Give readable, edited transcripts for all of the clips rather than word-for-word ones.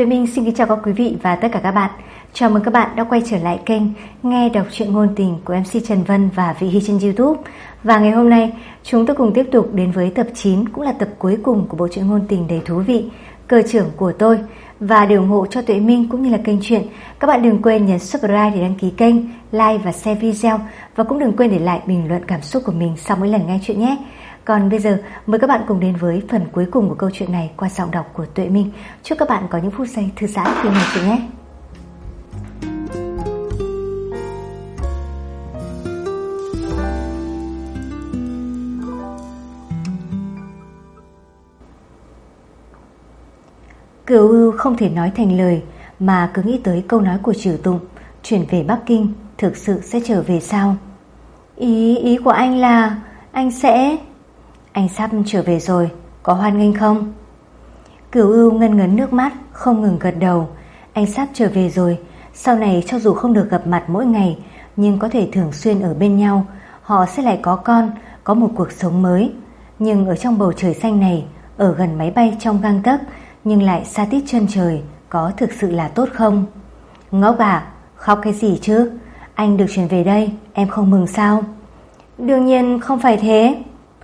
Tuệ Minh xin kính chào các quý vị và tất cả các bạn. Chào mừng các bạn đã quay trở lại kênh Nghe đọc truyện ngôn tình của MC Trần Vân và Vị Hy trên YouTube. Và ngày hôm nay chúng tôi cùng tiếp tục đến với tập 9, cũng là tập cuối cùng của bộ truyện ngôn tình đầy thú vị Cơ trưởng của tôi. Và để ủng hộ cho Tuệ Minh cũng như là kênh truyện, các bạn đừng quên nhấn subscribe để đăng ký kênh, like và share video, và cũng đừng quên để lại bình luận cảm xúc của mình sau mỗi lần nghe chuyện nhé. Còn bây giờ mời các bạn cùng đến với phần cuối cùng của câu chuyện này qua giọng đọc của Tuệ Minh. Chúc các bạn có những phút giây thư giãn khi nghe chuyện nhé. Cửu Ưu không thể nói thành lời mà cứ nghĩ tới câu nói của Trử Tụng, chuyển về Bắc Kinh thực sự sẽ trở về sao? Ý của anh là anh sắp trở về rồi, có hoan nghênh không? Cửu Ưu ngân ngấn nước mắt, không ngừng gật đầu. Anh sắp trở về rồi, sau này cho dù không được gặp mặt mỗi ngày, nhưng có thể thường xuyên ở bên nhau. Họ sẽ lại có con, có một cuộc sống mới. Nhưng ở trong bầu trời xanh này, ở gần máy bay trong gang tấc, nhưng lại xa tít chân trời, có thực sự là tốt không? Ngốc à, khóc cái gì chứ? Anh được chuyển về đây, em không mừng sao? Đương nhiên không phải thế.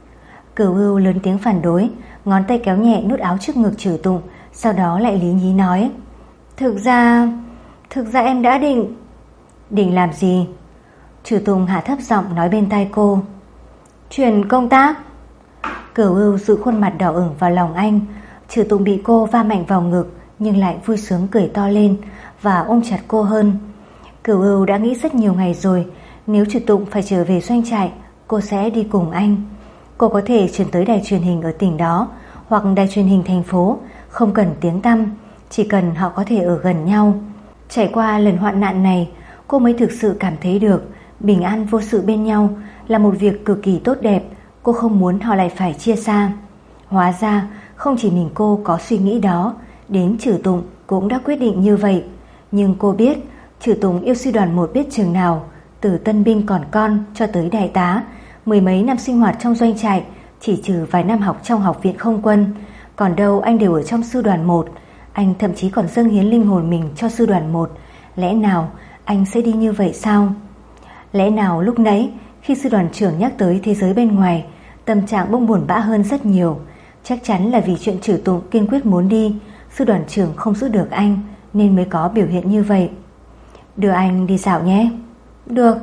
Cửu Ưu lớn tiếng phản đối, ngón tay kéo nhẹ nút áo trước ngực Trử Tụng, sau đó lại lý nhí nói: Thực ra em đã định làm gì? Trử Tụng hạ thấp giọng nói bên tai cô: Chuyển công tác. Cửu Ưu giữ khuôn mặt đỏ ửng vào lòng anh. Trử Tụng bị cô va mạnh vào ngực, nhưng lại vui sướng cười to lên và ôm chặt cô hơn. Cửu Ưu đã nghĩ rất nhiều ngày rồi, nếu Trử Tụng phải trở về doanh trại, cô sẽ đi cùng anh. Cô có thể chuyển tới đài truyền hình ở tỉnh đó, hoặc đài truyền hình thành phố, không cần tiếng tăm, chỉ cần họ có thể ở gần nhau. Trải qua lần hoạn nạn này, cô mới thực sự cảm thấy được bình an vô sự bên nhau là một việc cực kỳ tốt đẹp. Cô không muốn họ lại phải chia xa. Hóa ra không chỉ mình cô có suy nghĩ đó, đến Trử Tụng cũng đã quyết định như vậy. Nhưng cô biết Trử Tụng yêu Sư đoàn 1 biết chừng nào, từ tân binh còn con cho tới đại tá, mười mấy năm sinh hoạt trong doanh trại, chỉ trừ vài năm học trong học viện không quân. Còn đâu anh đều ở trong Sư đoàn 1. Anh thậm chí còn dâng hiến linh hồn mình cho Sư đoàn 1. Lẽ nào anh sẽ đi như vậy sao? Lẽ nào lúc nãy khi sư đoàn trưởng nhắc tới thế giới bên ngoài, tâm trạng bỗng buồn bã hơn rất nhiều? Chắc chắn là vì chuyện Trử Tụng kiên quyết muốn đi, sư đoàn trưởng không giữ được anh nên mới có biểu hiện như vậy. Đưa anh đi dạo nhé. Được.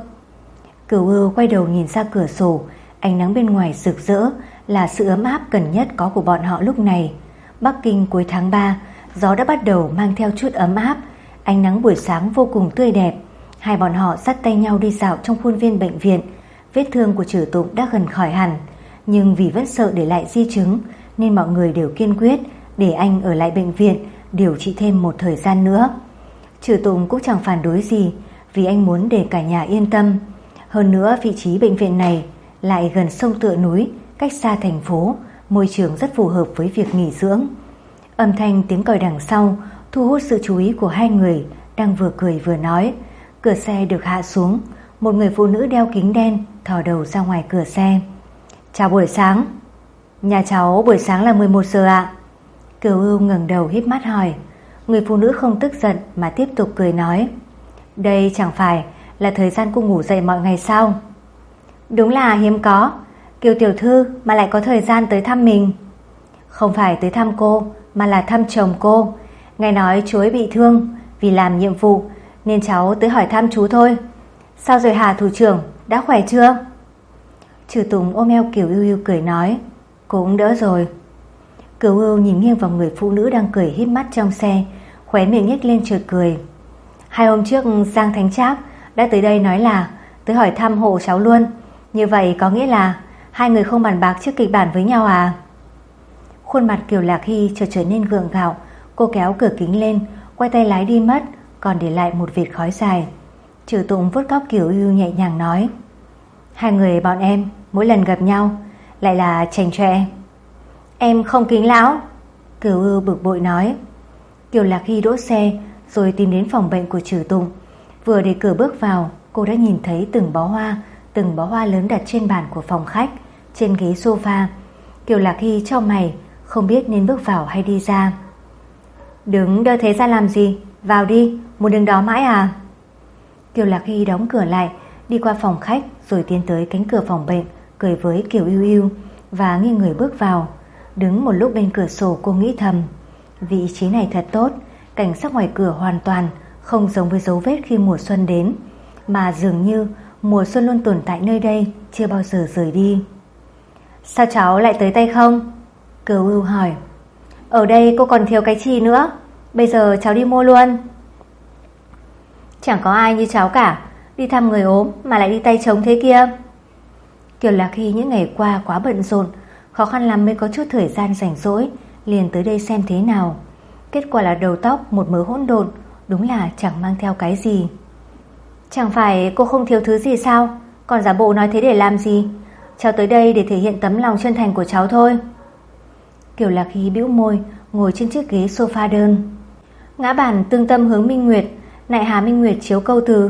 Cửu Ưu quay đầu nhìn ra cửa sổ. Ánh nắng bên ngoài rực rỡ, là sự ấm áp cần nhất có của bọn họ lúc này. Bắc Kinh cuối tháng 3, gió đã bắt đầu mang theo chút ấm áp. Ánh nắng buổi sáng vô cùng tươi đẹp. Hai bọn họ dắt tay nhau đi dạo trong khuôn viên bệnh viện. Vết thương của Trử Tụng đã gần khỏi hẳn, nhưng vì vẫn sợ để lại di chứng nên mọi người đều kiên quyết để anh ở lại bệnh viện điều trị thêm một thời gian nữa. Trử Tụng cũng chẳng phản đối gì, vì anh muốn để cả nhà yên tâm. Hơn nữa vị trí bệnh viện này lại gần sông tựa núi, cách xa thành phố, môi trường rất phù hợp với việc nghỉ dưỡng. Âm thanh tiếng còi đằng sau thu hút sự chú ý của hai người đang vừa cười vừa nói. Cửa xe được hạ xuống, một người phụ nữ đeo kính đen thò đầu ra ngoài cửa xe. Chào buổi sáng. Nhà cháu buổi sáng là 11 giờ ạ. Cửu Ưu ngẩng đầu híp mắt hỏi. Người phụ nữ không tức giận mà tiếp tục cười nói: Đây chẳng phải là thời gian cô ngủ dậy mọi ngày sao? Đúng là hiếm có, Kiều tiểu thư mà lại có thời gian tới thăm mình. Không phải tới thăm cô, mà là thăm chồng cô. Nghe nói chú ấy bị thương, vì làm nhiệm vụ nên cháu tới hỏi thăm chú thôi. Sao rồi hả thủ trưởng, đã khỏe chưa? Trử Tụng ôm eo Cửu Ưu cười nói: Cũng đỡ rồi. Cửu Ưu nhìn nghiêng vào người phụ nữ đang cười híp mắt trong xe, khóe miệng nhếch lên chợt cười. 2 hôm trước Giang Thánh Trác đã tới đây nói là tới hỏi thăm hộ cháu luôn. Như vậy có nghĩa là hai người không bàn bạc trước kịch bản với nhau à? Khuôn mặt Kiều Lạc Hy chợt trở nên gượng gạo. Cô kéo cửa kính lên, quay tay lái đi mất, còn để lại một vệt khói dài. Trử Tụng vuốt tóc Cửu Ưu nhẹ nhàng nói: Hai người bọn em mỗi lần gặp nhau lại là chảnh chọe. Em không kính lão. Cửu Ưu bực bội nói. Kiều Lạc Hy đỗ xe rồi tìm đến phòng bệnh của Trử Tụng. Vừa để cửa bước vào, cô đã nhìn thấy từng bó hoa lớn đặt trên bàn của phòng khách, trên ghế sofa. Kiều Lạc Hy chau mày, không biết nên bước vào hay đi ra. Đứng đơ thế ra làm gì? Vào đi, muốn đứng đó mãi à? Kiều Lạc Hy đóng cửa lại, đi qua phòng khách rồi tiến tới cánh cửa phòng bệnh, cười với Kiều Yêu Yêu và nghiêng người bước vào. Đứng một lúc bên cửa sổ, cô nghĩ thầm, vị trí này thật tốt, cảnh sắc ngoài cửa hoàn toàn không giống với dấu vết khi mùa xuân đến, mà dường như mùa xuân luôn tồn tại nơi đây, chưa bao giờ rời đi. Sao cháu lại tới tay không? Kiều Ưu hỏi. Ở đây cô còn thiếu cái gì nữa, bây giờ cháu đi mua luôn. Chẳng có ai như cháu cả, đi thăm người ốm mà lại đi tay trống thế kia. Kiều Lạc Hy những ngày qua quá bận rộn, khó khăn lắm mới có chút thời gian rảnh rỗi, liền tới đây xem thế nào. Kết quả là đầu tóc một mớ hỗn độn, đúng là chẳng mang theo cái gì. Chẳng phải cô không thiếu thứ gì sao? Còn giả bộ nói thế để làm gì? Cháu tới đây để thể hiện tấm lòng chân thành của cháu thôi. Kiều Lạc Hy bĩu môi, ngồi trên chiếc ghế sofa đơn. Ngã bàn tương tâm hướng Minh Nguyệt, nại hà Minh Nguyệt chiếu câu từ.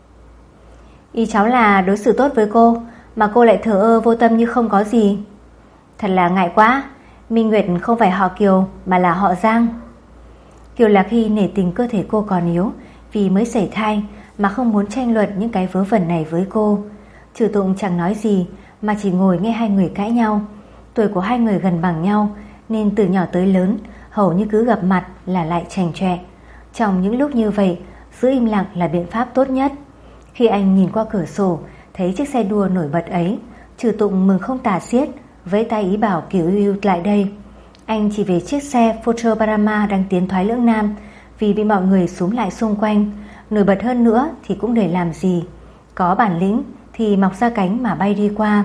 Ý cháu là đối xử tốt với cô, mà cô lại thờ ơ vô tâm như không có gì. Thật là ngại quá, Minh Nguyệt không phải họ Kiều mà là họ Giang. Kiều Lạc Hy nể tình cơ thể cô còn yếu, vì mới sảy thai mà không muốn tranh luận những cái vớ vẩn này với cô. Trừ Tụng chẳng nói gì mà chỉ ngồi nghe hai người cãi nhau. Tuổi của hai người gần bằng nhau nên từ nhỏ tới lớn hầu như cứ gặp mặt là lại chành chọe. Trong những lúc như vậy, giữ im lặng là biện pháp tốt nhất. Khi anh nhìn qua cửa sổ thấy chiếc xe đua nổi bật ấy, Trừ Tụng mừng không tả xiết, vẫy tay ý bảo Kiều Yêu Yêu lại đây. Anh chỉ về chiếc xe Focher Parama đang tiến thoái lưỡng nan, vì bị mọi người xúm lại xung quanh. Nổi bật hơn nữa thì cũng để làm gì, có bản lĩnh thì mọc ra cánh mà bay đi qua.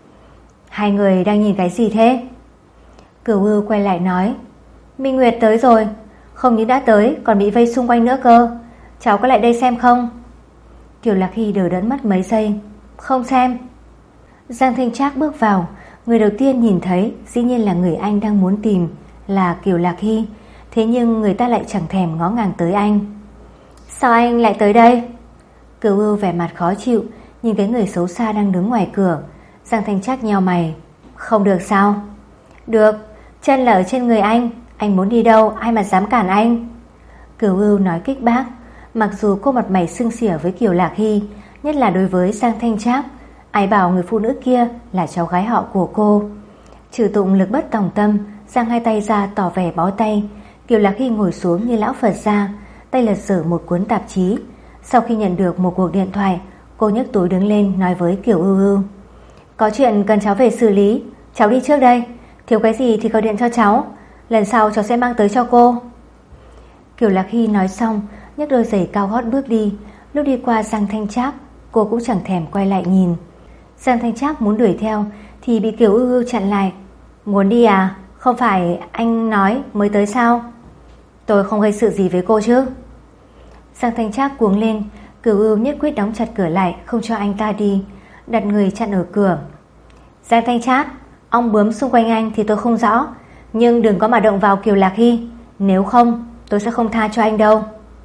Hai người đang nhìn cái gì thế? Kiều Ưu quay lại nói, Minh Nguyệt tới rồi, không những đã tới còn bị vây xung quanh nữa cơ. Cháu có lại đây xem không? Kiều Lạc Hy đờ đẫn mất mấy giây. Không xem. Giang Thanh Trác bước vào. Người đầu tiên nhìn thấy dĩ nhiên là người anh đang muốn tìm, là Kiều Lạc Hy. Thế nhưng người ta lại chẳng thèm ngó ngàng tới anh. Sao anh lại tới đây? Kiều Ưu vẻ mặt khó chịu, nhìn cái người xấu xa đang đứng ngoài cửa. Giang Thanh Trác nheo mày. Không được sao? Được, chân là ở trên người anh muốn đi đâu ai mà dám cản anh? Kiều Ưu nói kích bác. Mặc dù cô mặt mày sưng xỉa với Kiều Lạc Hy, nhất là đối với Giang Thanh Trác, ai bảo người phụ nữ kia là cháu gái họ của cô. Trừ Tụng lực bất tòng tâm, giang hai tay ra tỏ vẻ bó tay. Kiều Lạc Hy ngồi xuống như lão Phật gia, tay lật dở một cuốn tạp chí. Sau khi nhận được một cuộc điện thoại, cô nhấc túi đứng lên nói với Kiều Ưu Ưu, có chuyện cần cháu về xử lý, cháu đi trước đây, thiếu cái gì thì gọi điện cho cháu, lần sau cháu sẽ mang tới cho cô. Kiều Lạc Hy nói xong, nhấc đôi giày cao gót bước đi. Lúc đi qua Giang Thanh Trác, cô cũng chẳng thèm quay lại nhìn. Giang Thanh Trác muốn đuổi theo thì bị Kiều Ưu Ưu chặn lại. Muốn đi à? Không phải anh nói mới tới sao? Tôi không gây sự gì với cô chứ? Giang Thanh Trác cuống lên. Kiều Ưu nhất quyết đóng chặt cửa lại, không cho anh ta đi, đặt người chặn ở cửa. Giang Thanh Trác, ong bướm xung quanh anh thì tôi không rõ, nhưng đừng có mà động vào Kiều Lạc Hy, nếu không tôi sẽ không tha cho anh đâu.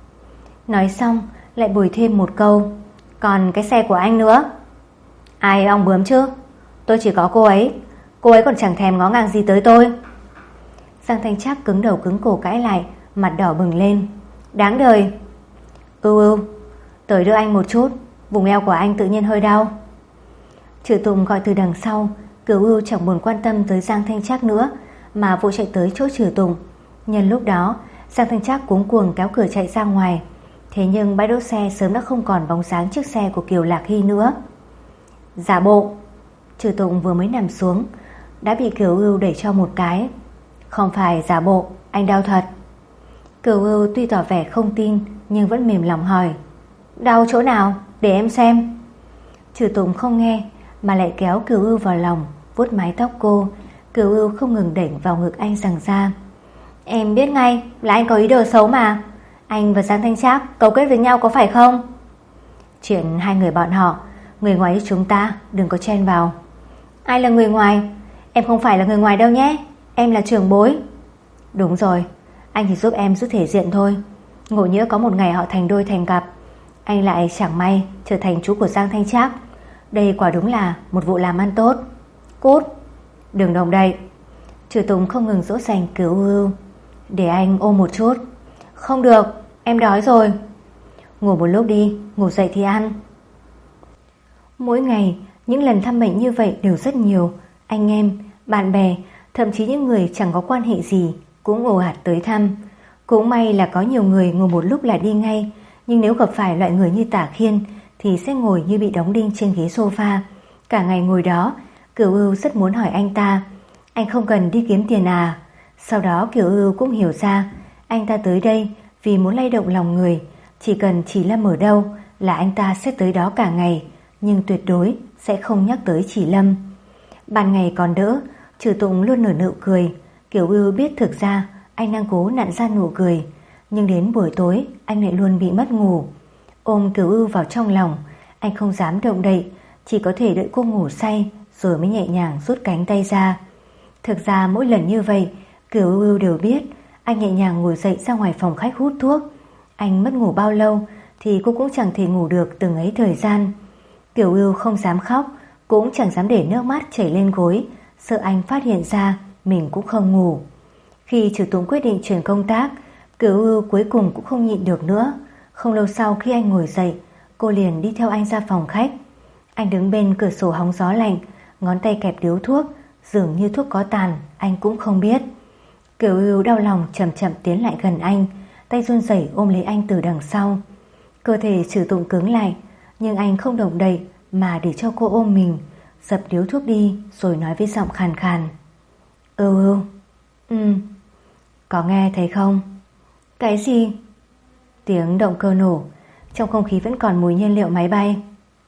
Nói xong lại bồi thêm một câu, còn cái xe của anh nữa. Ai ong bướm chứ? Tôi chỉ có cô ấy còn chẳng thèm ngó ngàng gì tới tôi. Giang Thanh Trác cứng đầu cứng cổ cãi lại, mặt đỏ bừng lên. Đáng đời. Ưu Ưu, tới đưa anh một chút, vùng eo của anh tự nhiên hơi đau. Trừ Tùng gọi từ đằng sau. Kiều Ưu chẳng buồn quan tâm tới Giang Thanh Trác nữa, mà vội chạy tới chỗ Trừ Tùng. Nhân lúc đó, Giang Thanh Trác cuống cuồng kéo cửa chạy ra ngoài. Thế nhưng bãi đỗ xe sớm đã không còn bóng dáng chiếc xe của Kiều Lạc Hy nữa. Giả bộ. Trừ Tùng vừa mới nằm xuống đã bị Kiều Ưu đẩy cho một cái. Không phải giả bộ, anh đau thật. Kiều Ưu tuy tỏ vẻ không tin nhưng vẫn mềm lòng hỏi, đau chỗ nào, để em xem. Trừ Tùng không nghe mà lại kéo Kiều Ưu vào lòng, vuốt mái tóc cô. Kiều Ưu không ngừng đẩy vào ngực anh giằng ra. Em biết ngay là anh có ý đồ xấu mà. Anh và Giang Thanh Trác cấu kết với nhau có phải không? Chuyện hai người bọn họ, người ngoài chúng ta đừng có chen vào. Ai là người ngoài? Em không phải là người ngoài đâu nhé, em là trưởng bối. Đúng rồi, anh chỉ giúp em giữ thể diện thôi. Ngộ nhỡ có một ngày họ thành đôi thành cặp, anh lại chẳng may trở thành chú của Giang Thanh Trác. Đây quả đúng là một vụ làm ăn tốt. Cút, đừng động đậy. Trừ Tùng không ngừng dỗ dành Kiều Ưu. Để anh ôm một chút. Không được, em đói rồi. Ngủ một lúc đi, ngủ dậy thì ăn. Mỗi ngày, những lần thăm bệnh như vậy đều rất nhiều. Anh em, bạn bè, thậm chí những người chẳng có quan hệ gì cũng ồ ạt tới thăm. Cũng may là có nhiều người ngồi một lúc là đi ngay, nhưng nếu gặp phải loại người như Tả Khiên thì sẽ ngồi như bị đóng đinh trên ghế sofa. Cả ngày ngồi đó, Cửu Ưu rất muốn hỏi anh ta, anh không cần đi kiếm tiền à? Sau đó Cửu Ưu cũng hiểu ra, anh ta tới đây vì muốn lay động lòng người. Chỉ cần Chỉ Lâm ở đâu là anh ta sẽ tới đó cả ngày, nhưng tuyệt đối sẽ không nhắc tới Chỉ Lâm. Ban ngày còn đỡ, Trừ Tụng luôn nở nụ cười. Cửu Ưu biết thực ra anh đang cố nặn ra nụ cười, nhưng đến buổi tối anh lại luôn bị mất ngủ. Ôm Cửu Ưu vào trong lòng, anh không dám động đậy, chỉ có thể đợi cô ngủ say rồi mới nhẹ nhàng rút cánh tay ra. Thực ra mỗi lần như vậy, Cửu Ưu đều biết anh nhẹ nhàng ngồi dậy ra ngoài phòng khách hút thuốc. Anh mất ngủ bao lâu thì cô cũng chẳng thể ngủ được từng ấy thời gian. Cửu Ưu không dám khóc, cũng chẳng dám để nước mắt chảy lên gối, sợ anh phát hiện ra mình cũng không ngủ. Khi Trừ Tụng quyết định chuyển công tác, Cửu Ưu cuối cùng cũng không nhịn được nữa. Không lâu sau khi anh ngồi dậy, cô liền đi theo anh ra phòng khách. Anh đứng bên cửa sổ hóng gió lạnh, ngón tay kẹp điếu thuốc, dường như thuốc có tàn, anh cũng không biết. Cửu Ưu đau lòng chậm chậm tiến lại gần anh, tay run rẩy ôm lấy anh từ đằng sau. Cơ thể Trừ Tụng cứng lại, nhưng anh không động đậy mà để cho cô ôm mình, dập điếu thuốc đi rồi nói với giọng khàn khàn. Ưu, có nghe thấy không? Cái gì? Tiếng động cơ nổ, trong không khí vẫn còn mùi nhiên liệu máy bay.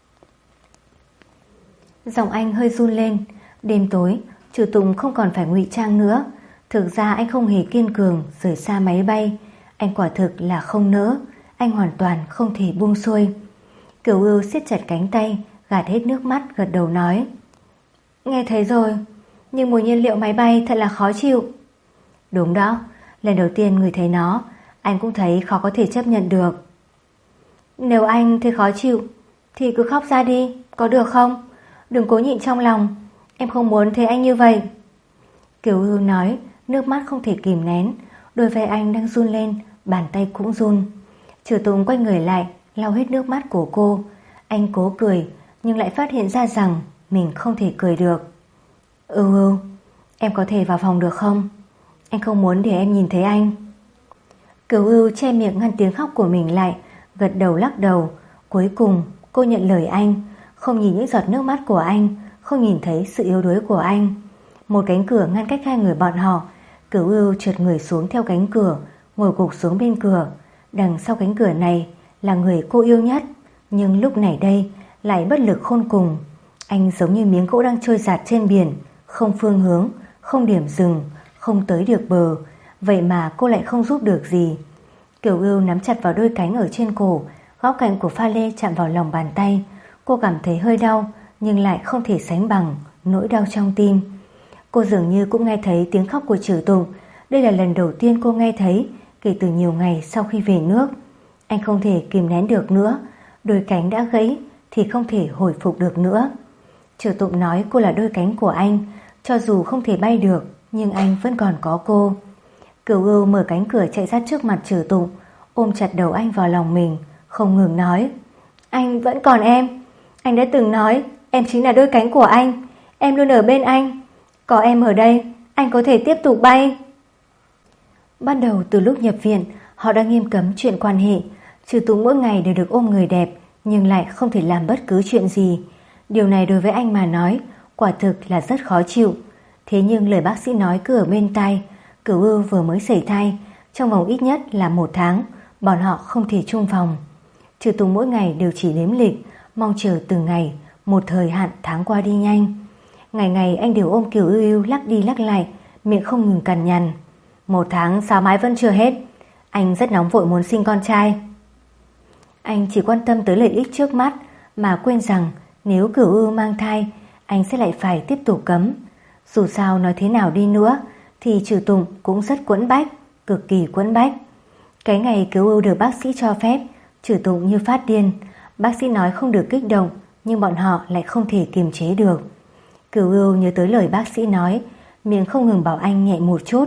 Giọng anh hơi run lên. Đêm tối, Trừ Tụng không còn phải ngụy trang nữa. Thực ra anh không hề kiên cường rời xa máy bay. Anh quả thực là không nỡ. Anh hoàn toàn không thể buông xuôi. Cửu Ưu siết chặt cánh tay, gạt hết nước mắt, gật đầu nói. Nghe thấy rồi, nhưng mùi nhiên liệu máy bay thật là khó chịu. Đúng đó, lần đầu tiên người thấy nó, anh cũng thấy khó có thể chấp nhận được. Nếu anh thấy khó chịu thì cứ khóc ra đi, có được không? Đừng cố nhịn trong lòng, em không muốn thấy anh như vậy. Cửu Ưu nói, nước mắt không thể kìm nén. Đôi vai anh đang run lên, bàn tay cũng run. Trừ Tụng quay người lại, lau hết nước mắt của cô. Anh cố cười, nhưng lại phát hiện ra rằng mình không thể cười được. Ưu, em có thể vào phòng được không? Anh không muốn để em nhìn thấy anh. Cửu Ưu che miệng ngăn tiếng khóc của mình lại, gật đầu lắc đầu. Cuối cùng cô nhận lời anh, không nhìn những giọt nước mắt của anh, không nhìn thấy sự yếu đuối của anh. Một cánh cửa ngăn cách hai người bọn họ. Cửu Ưu trượt người xuống theo cánh cửa, ngồi gục xuống bên cửa. Đằng sau cánh cửa này là người cô yêu nhất, nhưng lúc này đây lại bất lực khôn cùng. Anh giống như miếng gỗ đang trôi dạt trên biển, không phương hướng, không điểm dừng, không tới được bờ. Vậy mà cô lại không giúp được gì. Cửu Ưu nắm chặt vào đôi cánh ở trên cổ, góc cạnh của pha lê chạm vào lòng bàn tay. Cô cảm thấy hơi đau, nhưng lại không thể sánh bằng nỗi đau trong tim. Cô dường như cũng nghe thấy tiếng khóc của Trừ Tụng. Đây là lần đầu tiên cô nghe thấy kể từ nhiều ngày sau khi về nước. Anh không thể kìm nén được nữa. Đôi cánh đã gãy thì không thể hồi phục được nữa. Trừ Tụng nói cô là đôi cánh của anh. Cho dù không thể bay được, nhưng anh vẫn còn có cô. Cửu Ưu mở cánh cửa chạy ra trước mặt Trừ Tụng, ôm chặt đầu anh vào lòng mình, không ngừng nói. Anh vẫn còn em. Anh đã từng nói em chính là đôi cánh của anh. Em luôn ở bên anh. Có em ở đây, anh có thể tiếp tục bay. Bắt đầu từ lúc nhập viện, họ đã nghiêm cấm chuyện quan hệ. Trừ Tụng mỗi ngày đều được ôm người đẹp, nhưng lại không thể làm bất cứ chuyện gì. Điều này đối với anh mà nói, quả thực là rất khó chịu. Thế nhưng lời bác sĩ nói cứ ở bên tai. Cửu Ưu vừa mới sẩy thai, trong vòng ít nhất là 1 tháng, bọn họ không thể chung phòng. Trừ Tụng mỗi ngày đều chỉ đếm lịch, mong chờ từng ngày, một thời hạn tháng qua đi nhanh. Ngày ngày anh đều ôm Cửu Ưu lắc đi lắc lại, miệng không ngừng cằn nhằn. 1 tháng sao mãi vẫn chưa hết? Anh rất nóng vội muốn sinh con trai. Anh chỉ quan tâm tới lợi ích trước mắt, mà quên rằng nếu Cửu Ưu mang thai, anh sẽ lại phải tiếp tục cấm. Dù sao nói thế nào đi nữa thì Trừ Tụng cũng rất quẫn bách, cực kỳ quẫn bách. Cái ngày Cửu Ưu được bác sĩ cho phép, Trừ Tụng như phát điên. Bác sĩ nói không được kích động, nhưng bọn họ lại không thể kiềm chế được. Cửu Ưu nhớ tới lời bác sĩ nói, miệng không ngừng bảo anh nhẹ một chút,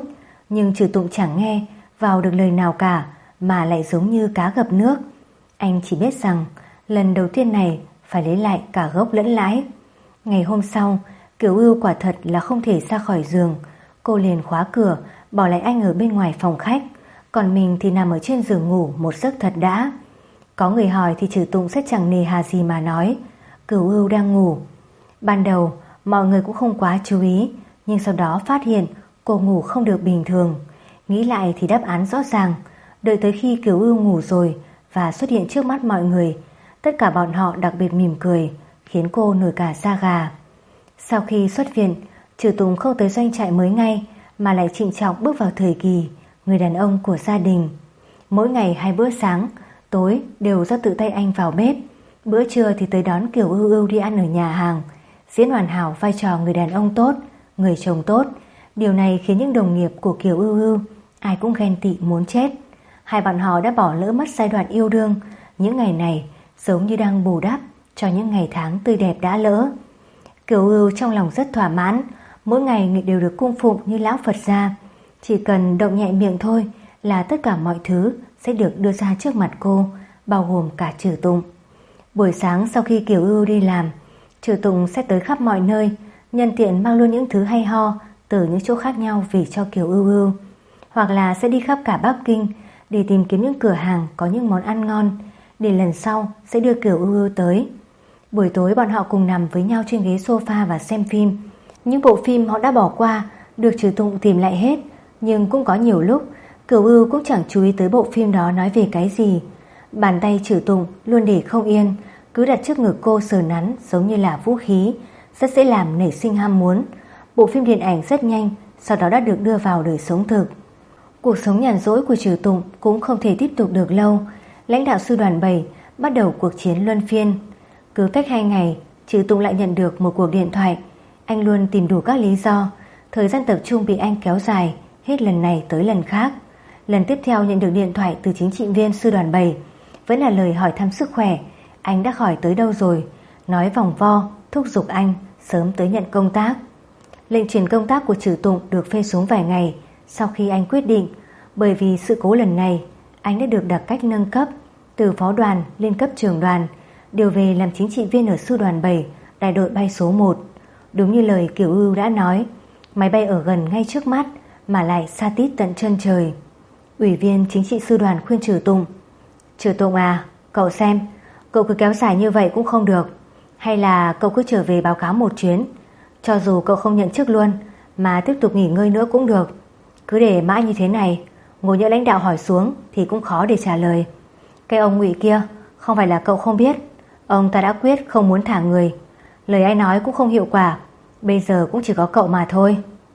Nhưng Trừ Tụng chẳng nghe vào được lời nào cả, mà lại giống như cá gặp nước. Anh chỉ biết rằng lần đầu tiên này phải lấy lại cả gốc lẫn lãi. Ngày hôm sau, Kiều Ưu quả thật là không thể ra khỏi giường. Cô liền khóa cửa, bỏ lại anh ở bên ngoài phòng khách, còn mình thì nằm ở trên giường ngủ một giấc thật đã. Có người hỏi thì Trừ Tụng sẽ chẳng nề hà gì mà nói Kiều Ưu đang ngủ. Ban đầu mọi người cũng không quá chú ý, nhưng sau đó phát hiện cô ngủ không được bình thường. Nghĩ lại thì đáp án rõ ràng. Đợi tới khi Kiều Ưu ngủ rồi và xuất hiện trước mắt mọi người, tất cả bọn họ đặc biệt mỉm cười, khiến cô nổi cả da gà. Sau khi xuất viện, Trừ Tùng không tới doanh trại mới ngay, mà lại trịnh trọng bước vào thời kỳ người đàn ông của gia đình. Mỗi ngày 2 bữa sáng, tối đều do tự tay anh vào bếp. Bữa trưa thì tới đón Kiều Ưu Ưu đi ăn ở nhà hàng, diễn hoàn hảo vai trò người đàn ông tốt, người chồng tốt. Điều này khiến những đồng nghiệp của Kiều Ưu Ưu ai cũng ghen tị muốn chết. Hai bọn họ đã bỏ lỡ mất giai đoạn yêu đương. Những ngày này giống như đang bù đắp cho những ngày tháng tươi đẹp đã lỡ. Kiều Ưu trong lòng rất thỏa mãn. Mỗi ngày đều được cung phụng như lão Phật gia. Chỉ cần động nhẹ miệng thôi là tất cả mọi thứ sẽ được đưa ra trước mặt cô, bao gồm cả Trừ Tụng. Buổi sáng sau khi Kiều Ưu đi làm, Trừ Tụng sẽ tới khắp mọi nơi, nhân tiện mang luôn những thứ hay ho từ những chỗ khác nhau về cho Kiều Ưu Ưu. Hoặc là sẽ đi khắp cả Bắc Kinh để tìm kiếm những cửa hàng có những món ăn ngon, để lần sau sẽ đưa Kiều Ưu Ưu tới. Buổi tối bọn họ cùng nằm với nhau trên ghế sofa và xem phim. Những bộ phim họ đã bỏ qua được Trừ Tụng tìm lại hết, nhưng cũng có nhiều lúc Kiều Ưu cũng chẳng chú ý tới bộ phim đó nói về cái gì. Bàn tay Trừ Tụng luôn để không yên, cứ đặt trước ngực cô sờ nắn giống như là vũ khí, rất dễ làm nảy sinh ham muốn. Bộ phim điện ảnh rất nhanh sau đó đã được đưa vào đời sống thực. Cuộc sống nhàn rỗi của Trừ Tụng cũng không thể tiếp tục được lâu. Lãnh đạo sư đoàn 7 bắt đầu cuộc chiến luân phiên. Cứ cách 2 ngày, Trừ Tụng lại nhận được một cuộc điện thoại. Anh luôn tìm đủ các lý do. Thời gian tập trung bị anh kéo dài, hết lần này tới lần khác. Lần tiếp theo nhận được điện thoại từ chính trị viên sư đoàn 7, vẫn là lời hỏi thăm sức khỏe. Anh đã khỏi tới đâu rồi, nói vòng vo, thúc giục anh sớm tới nhận công tác. Lệnh chuyển công tác của Trừ Tụng được phê xuống vài ngày sau khi anh quyết định. Bởi vì sự cố lần này, anh đã được đặc cách nâng cấp từ phó đoàn lên cấp trưởng đoàn, điều về làm chính trị viên ở sư đoàn 7, đại đội bay số 1. Đúng như lời Kiều Ưu đã nói, máy bay ở gần ngay trước mắt mà lại xa tít tận chân trời. Ủy viên chính trị sư đoàn khuyên Trừ Tụng: Trừ Tụng à, cậu xem, cậu cứ kéo dài như vậy cũng không được. Hay là cậu cứ trở về báo cáo một chuyến. Cho dù cậu không nhận chức luôn, mà tiếp tục nghỉ ngơi nữa cũng được. Cứ để mãi như thế này, ngồi nhỡ lãnh đạo hỏi xuống thì cũng khó để trả lời. Cái ông Ngụy kia, không phải là cậu không biết, ông ta đã quyết không muốn thả người. Lời ai nói cũng không hiệu quả, bây giờ cũng chỉ có cậu mà thôi.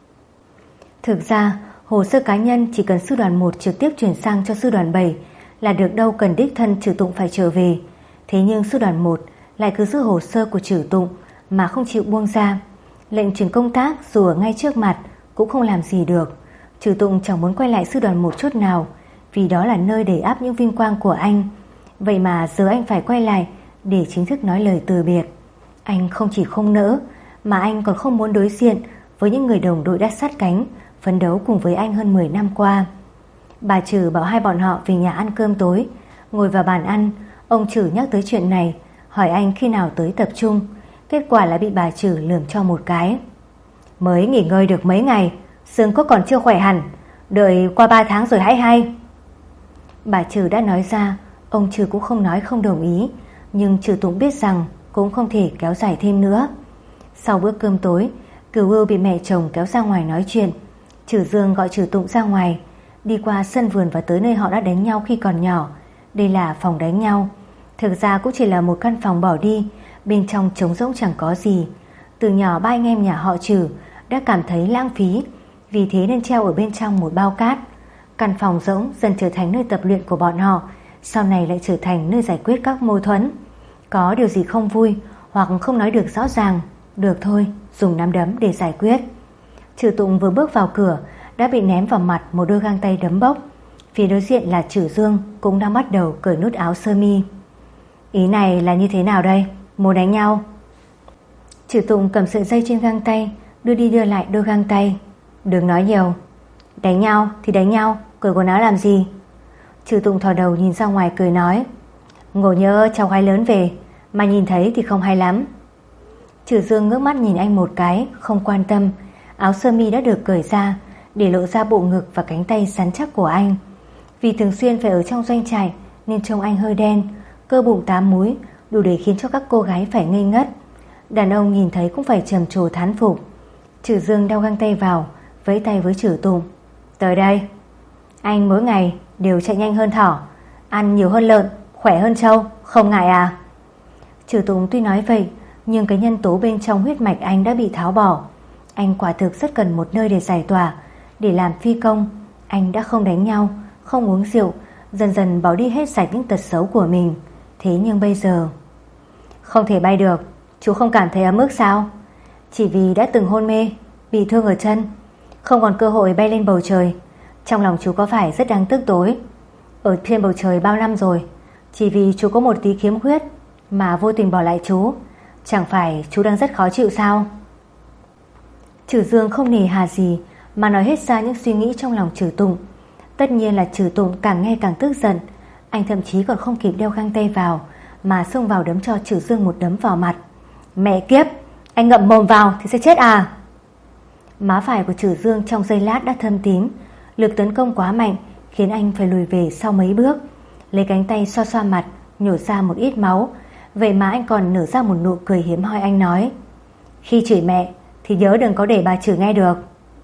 Thực ra, hồ sơ cá nhân chỉ cần sư đoàn 1 trực tiếp chuyển sang cho sư đoàn 7 là được, đâu cần đích thân Trừ Tụng phải trở về. Thế nhưng sư đoàn 1 lại cứ giữ hồ sơ của Trừ Tụng mà không chịu buông ra. Lệnh chuyển công tác dù ở ngay trước mặt cũng không làm gì được. Trừ Tụng chẳng muốn quay lại sư đoàn 1 chút nào, vì đó là nơi để áp những vinh quang của anh. Vậy mà giờ anh phải quay lại để chính thức nói lời từ biệt. Anh không chỉ không nỡ, mà anh còn không muốn đối diện với những người đồng đội đã sát cánh phấn đấu cùng với anh hơn 10 năm qua. Bà Trừ bảo hai bọn họ về nhà ăn cơm tối. Ngồi vào bàn ăn, ông Trừ nhắc tới chuyện này, hỏi anh khi nào tới tập trung. Kết quả là bị bà Trừ lườm cho một cái. Mới nghỉ ngơi được mấy ngày, xương cốt còn chưa khỏe hẳn, đợi qua 3 tháng rồi hãy hay. Bà Trừ đã nói ra, ông Trừ cũng không nói không đồng ý, nhưng Trừ Tụng biết rằng cũng không thể kéo dài thêm nữa. Sau bữa cơm tối, Kiều Ưu bị mẹ chồng kéo ra ngoài nói chuyện. Trừ Dương gọi Trừ Tụng ra ngoài, đi qua sân vườn và tới nơi họ đã đánh nhau khi còn nhỏ. Đây là phòng đánh nhau. Thực ra cũng chỉ là một căn phòng bỏ đi, bên trong trống rỗng chẳng có gì. Từ nhỏ ba anh em nhà họ Trừ đã cảm thấy lãng phí, vì thế nên treo ở bên trong một bao cát. Căn phòng rỗng dần trở thành nơi tập luyện của bọn họ, sau này lại trở thành nơi giải quyết các mâu thuẫn. Có điều gì không vui hoặc không nói được rõ ràng, được thôi, dùng nắm đấm để giải quyết. Trừ Tụng vừa bước vào cửa đã bị ném vào mặt một đôi găng tay đấm bốc. Phía đối diện là Trừ Dương cũng đang bắt đầu cởi nút áo sơ mi. Ý này là như thế nào đây? Muốn đánh nhau? Trừ Tụng cầm sợi dây trên găng tay, đưa đi đưa lại đôi găng tay. Đừng nói nhiều. Đánh nhau thì đánh nhau, cởi quần áo làm gì? Trừ Tụng thò đầu nhìn ra ngoài cười nói, ngộ nhỡ cháu gái lớn về mà nhìn thấy thì không hay lắm. Trừ Dương ngước mắt nhìn anh một cái, không quan tâm. Áo sơ mi đã được cởi ra, để lộ ra bộ ngực và cánh tay rắn chắc của anh. Vì thường xuyên phải ở trong doanh trại nên trông anh hơi đen, cơ bụng 8 múi, đủ để khiến cho các cô gái phải ngây ngất. Đàn ông nhìn thấy cũng phải trầm trồ thán phục. Trừ Dương đeo găng tay vào, vẫy tay với Trừ Tụng, tới đây. Anh mỗi ngày đều chạy nhanh hơn thỏ, ăn nhiều hơn lợn, khỏe hơn trâu, không ngại à? Trừ Tụng tuy nói vậy, nhưng cái nhân tố bên trong huyết mạch anh đã bị tháo bỏ. Anh quả thực rất cần một nơi để giải tỏa. Để làm phi công, anh đã không đánh nhau, không uống rượu, dần dần bỏ đi hết sạch những tật xấu của mình. Thế nhưng bây giờ không thể bay được. Chú không cảm thấy ấm ức sao? Chỉ vì đã từng hôn mê, bị thương ở chân, không còn cơ hội bay lên bầu trời. Trong lòng chú có phải rất đáng tức tối? Ở trên bầu trời bao năm rồi, chỉ vì chú có một tí khiếm khuyết mà vô tình bỏ lại chú. Chẳng phải chú đang rất khó chịu sao? Trừ Dương không nề hà gì mà nói hết ra những suy nghĩ trong lòng Trừ Tụng. Tất nhiên là Trừ Tụng càng nghe càng tức giận. Anh thậm chí còn không kịp đeo găng tay vào mà xông vào đấm cho Trừ Dương một đấm vào mặt. Mẹ kiếp, anh ngậm mồm vào thì sẽ chết à? Má phải của Trừ Dương trong giây lát đã thâm tím. Lực tấn công quá mạnh khiến anh phải lùi về sau mấy bước, lấy cánh tay xoa xoa mặt, nhổ ra một ít máu. Vậy mà anh còn nở ra một nụ cười hiếm hoi. Anh nói, khi chửi mẹ thì nhớ đừng có để bà chửi nghe được.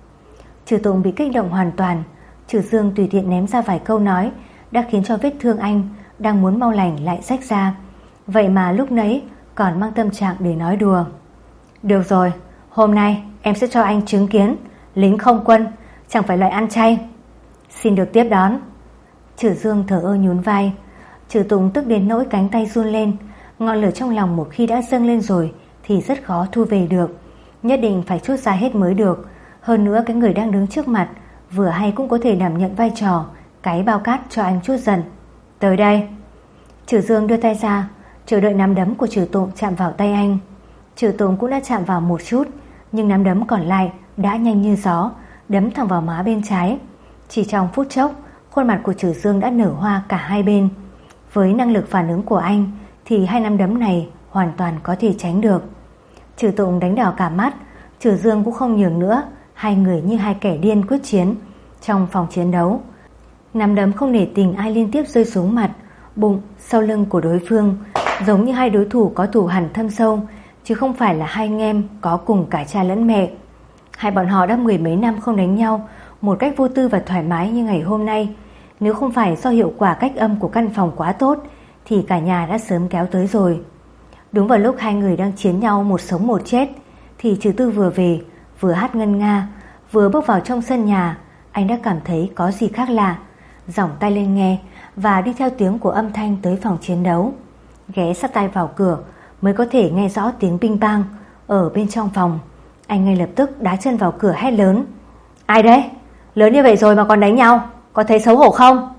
Trừ Tụng bị kích động hoàn toàn. Trừ Dương tùy tiện ném ra vài câu nói đã khiến cho vết thương anh đang muốn mau lành lại rách ra. Vậy mà lúc nãy còn mang tâm trạng để nói đùa. Được rồi, hôm nay em sẽ cho anh chứng kiến lính không quân chẳng phải loại ăn chay. Xin được tiếp đón. Trừ Dương thở ơ nhún vai. Trừ Tụng tức đến nỗi cánh tay run lên. Ngọn lửa trong lòng một khi đã dâng lên rồi thì rất khó thu về được. Nhất định phải trút ra hết mới được. Hơn nữa cái người đang đứng trước mặt vừa hay cũng có thể đảm nhận vai trò cái bao cát cho anh chút giận. Tới đây. Trừ Dương đưa tay ra, chờ đợi nắm đấm của Trừ Tụng chạm vào tay anh. Trừ Tụng cũng đã chạm vào một chút, nhưng nắm đấm còn lại đã nhanh như gió, đấm thẳng vào má bên trái. Chỉ trong phút chốc, khuôn mặt của Trừ Dương đã nở hoa cả hai bên. Với năng lực phản ứng của anh thì hai nắm đấm này hoàn toàn có thể tránh được. Trừ Tụng đánh đỏ cả mắt, Trừ Dương cũng không nhường nữa. Hai người như hai kẻ điên quyết chiến trong phòng chiến đấu. Nắm đấm không nể tình ai liên tiếp rơi xuống mặt, bụng, sau lưng của đối phương, giống như hai đối thủ có thù hằn thâm sâu, chứ không phải là hai anh em có cùng cả cha lẫn mẹ. Hai bọn họ đã mười mấy năm không đánh nhau một cách vô tư và thoải mái như ngày hôm nay. Nếu không phải do hiệu quả cách âm của căn phòng quá tốt thì cả nhà đã sớm kéo tới rồi. Đúng vào lúc hai người đang chiến nhau một sống một chết thì Trừ Tư vừa về, vừa hát ngân nga. Vừa bước vào trong sân nhà, anh đã cảm thấy có gì khác lạ, giỏng tay lên nghe và đi theo tiếng của âm thanh tới phòng chiến đấu. Ghé sát tay vào cửa mới có thể nghe rõ tiếng binh bang ở bên trong phòng. Anh ngay lập tức đá chân vào cửa hét lớn, ai đấy? Lớn như vậy rồi mà còn đánh nhau, có thấy xấu hổ không?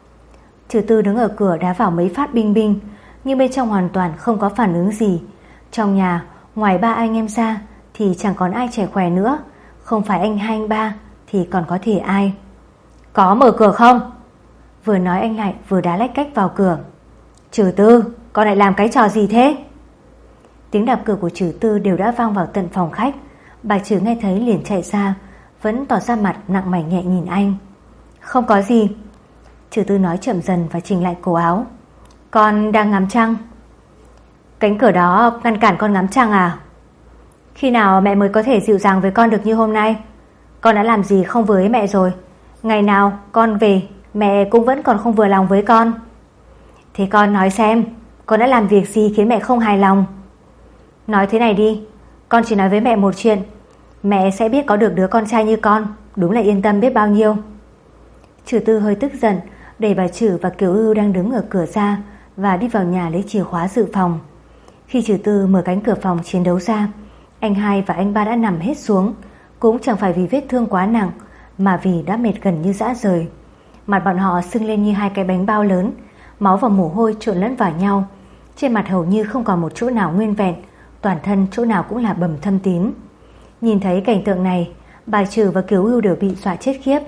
Trừ Tư đứng ở cửa đá vào mấy phát binh binh, nhưng bên trong hoàn toàn không có phản ứng gì. Trong nhà, ngoài ba anh em ra thì chẳng còn ai trẻ khỏe nữa. Không phải anh hai anh ba thì còn có thể ai? Có mở cửa không? Vừa nói anh lại vừa đá lách cách vào cửa. Trừ Tư, con lại làm cái trò gì thế? Tiếng đạp cửa của Trừ Tư đều đã vang vào tận phòng khách. Bà Trừ nghe thấy liền chạy ra, vẫn tỏ ra mặt nặng mày nhẹ nhìn anh. Không có gì. Trừ Tư nói chậm dần và chỉnh lại cổ áo. Con đang ngắm trăng. Cánh cửa đó ngăn cản con ngắm trăng à? Khi nào mẹ mới có thể dịu dàng với con được như hôm nay? Con đã làm gì không vừa với mẹ rồi? Ngày nào con về mẹ cũng vẫn còn không vừa lòng với con. Thế con nói xem, con đã làm việc gì khiến mẹ không hài lòng? Nói thế này đi, con chỉ nói với mẹ một chuyện, mẹ sẽ biết có được đứa con trai như con, đúng là yên tâm biết bao nhiêu. Trừ Tư hơi tức giận, đẩy bà Trừ và Kiều Ưu đang đứng ở cửa ra và đi vào nhà lấy chìa khóa dự phòng. Khi Trừ Tư mở cánh cửa phòng chiến đấu ra, anh hai và anh ba đã nằm hết xuống, cũng chẳng phải vì vết thương quá nặng mà vì đã mệt gần như rã rời. Mặt bọn họ sưng lên như hai cái bánh bao lớn, máu và mồ hôi trộn lẫn vào nhau. Trên mặt hầu như không còn một chỗ nào nguyên vẹn, toàn thân chỗ nào cũng là bầm thâm tím. Nhìn thấy cảnh tượng này, bà Trừ và Kiều Ưu đều bị dọa chết khiếp.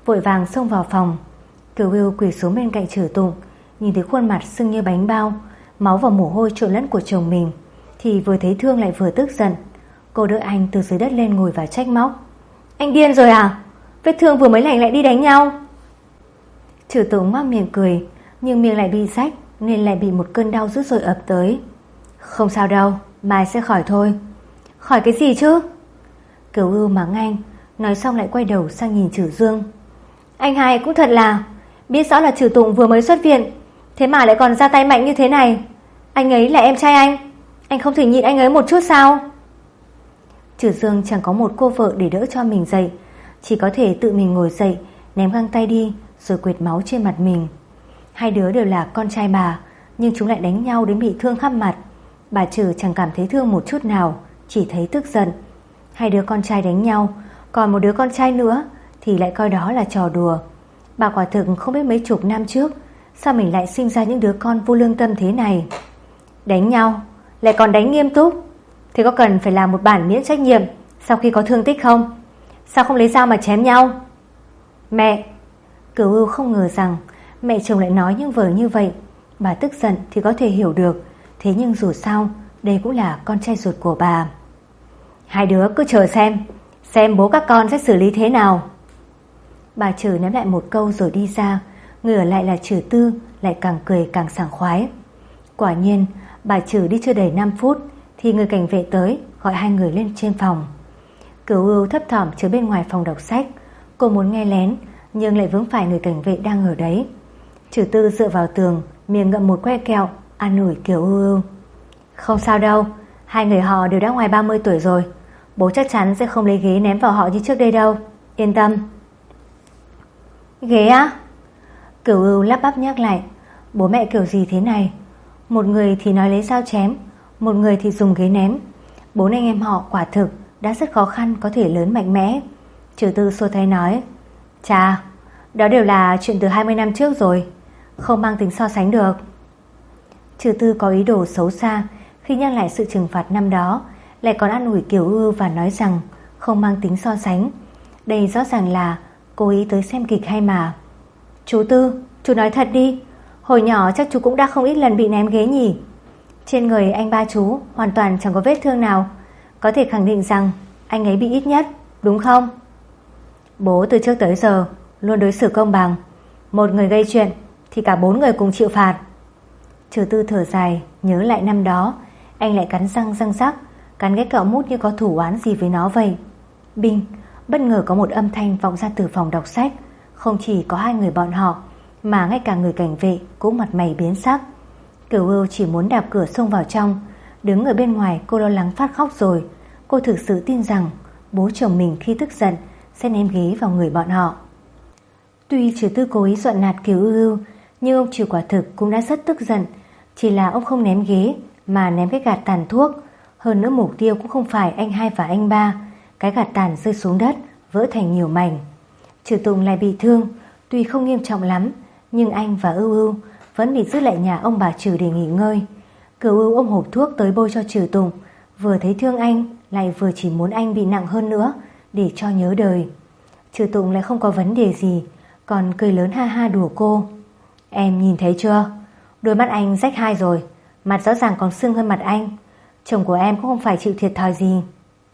vội vàng xông vào phòng. Kiều Ưu quỳ xuống bên cạnh Trử Tụng, nhìn thấy khuôn mặt sưng như bánh bao, máu và mồ hôi trộn lẫn của chồng mình, thì vừa thấy thương lại vừa tức giận. Cô đỡ anh từ dưới đất lên ngồi và trách móc: "Anh điên rồi à? Vết thương vừa mới lành lại đi đánh nhau?" Trử Tụng ngoác miệng cười, nhưng miệng lại bị rách nên lại bị một cơn đau dữ dội ập tới. "Không sao đâu, mai sẽ khỏi thôi." "Khỏi cái gì chứ?" Kiều Ưu mắng anh, nói xong lại quay đầu sang nhìn Trử Dương. "Anh hai cũng thật là, biết rõ là Trử Tụng vừa mới xuất viện, thế mà lại còn ra tay mạnh như thế này. Anh ấy là em trai anh không thể nhịn anh ấy một chút sao?" Trử Dương chẳng có một cô vợ để đỡ cho mình dậy, chỉ có thể tự mình ngồi dậy, ném găng tay đi rồi quệt máu trên mặt mình. Hai đứa đều là con trai bà, nhưng chúng lại đánh nhau đến bị thương khắp mặt. Bà Trử chẳng cảm thấy thương một chút nào, chỉ thấy tức giận. Hai đứa con trai đánh nhau, còn một đứa con trai nữa thì lại coi đó là trò đùa. Bà quả thực không biết mấy chục năm trước sao mình lại sinh ra những đứa con vô lương tâm thế này. Đánh nhau, lại còn đánh nghiêm túc, thế có cần phải làm một bản miễn trách nhiệm sau khi có thương tích không? Sao không lấy dao mà chém nhau? Mẹ! Cửu Ưu không ngờ rằng mẹ chồng lại nói những vở như vậy. Bà tức giận thì có thể hiểu được, thế nhưng dù sao đây cũng là con trai ruột của bà. Hai đứa cứ chờ xem bố các con sẽ xử lý thế nào. Bà Trử ném lại một câu rồi đi ra. Người ở lại là Trử Tư, lại càng cười càng sảng khoái. Quả nhiên bà Trử đi chưa đầy 5 phút thì người cảnh vệ tới gọi hai người lên trên phòng. Cửu Ưu thấp thỏm chờ bên ngoài phòng đọc sách. Cô muốn nghe lén nhưng lại vướng phải người cảnh vệ đang ở đấy. Trử Tư dựa vào tường, miệng ngậm một que kẹo, an ủi Kiều Ưu. Không sao đâu, hai người họ đều đã ngoài 30 tuổi rồi, bố chắc chắn sẽ không lấy ghế ném vào họ như trước đây đâu, yên tâm. Ghế á? Cửu Ưu lắp bắp nhắc lại. Bố mẹ kiểu gì thế này? Một người thì nói lấy dao chém, một người thì dùng ghế ném. Bốn anh em họ quả thực đã rất khó khăn có thể lớn mạnh mẽ. Trử Tư xua tay nói: Chà, đó đều là chuyện từ 20 năm trước rồi, không mang tính so sánh được. Trử Tư có ý đồ xấu xa khi nhắc lại sự trừng phạt năm đó, lại còn an ủi Kiều Ưu và nói rằng không mang tính so sánh. Đây rõ ràng là cố ý tới xem kịch hay mà. Chú Tư, chú nói thật đi, hồi nhỏ chắc chú cũng đã không ít lần bị ném ghế nhỉ? Trên người anh ba chú hoàn toàn chẳng có vết thương nào, có thể khẳng định rằng anh ấy bị ít nhất, đúng không? Bố từ trước tới giờ luôn đối xử công bằng, một người gây chuyện thì cả 4 người cùng chịu phạt. Trừ Tư thở dài, nhớ lại năm đó, anh lại cắn răng răng rắc, cắn cái kẹo mút như có thủ oán gì với nó vậy. Binh, bất ngờ có một âm thanh vọng ra từ phòng đọc sách. Không chỉ có hai người bọn họ, mà ngay cả người cảnh vệ cũng mặt mày biến sắc. Cửu Ưu chỉ muốn đạp cửa xông vào trong. Đứng ở bên ngoài cô lo lắng phát khóc rồi. Cô thực sự tin rằng bố chồng mình khi tức giận sẽ ném ghế vào người bọn họ. Tuy Trừ Tư cố ý dọa nạt Kiều Ưu, nhưng ông Trừ quả thực cũng đã rất tức giận. Chỉ là ông không ném ghế mà ném cái gạt tàn thuốc. Hơn nữa mục tiêu cũng không phải anh hai và anh ba. Cái gạt tàn rơi xuống đất, vỡ thành nhiều mảnh. Trừ Tùng lại bị thương, tuy không nghiêm trọng lắm, nhưng anh và Ưu Ưu vẫn bị giữ lại nhà ông bà Trừ để nghỉ ngơi. Cửu Ưu ôm hộp thuốc tới bôi cho Trừ Tùng, vừa thấy thương anh lại vừa chỉ muốn anh bị nặng hơn nữa để cho nhớ đời. Trừ Tùng lại không có vấn đề gì, còn cười lớn ha ha đùa cô. Em nhìn thấy chưa? Đôi mắt anh rách hai rồi, mặt rõ ràng còn sưng hơn mặt anh. Chồng của em cũng không phải chịu thiệt thòi gì.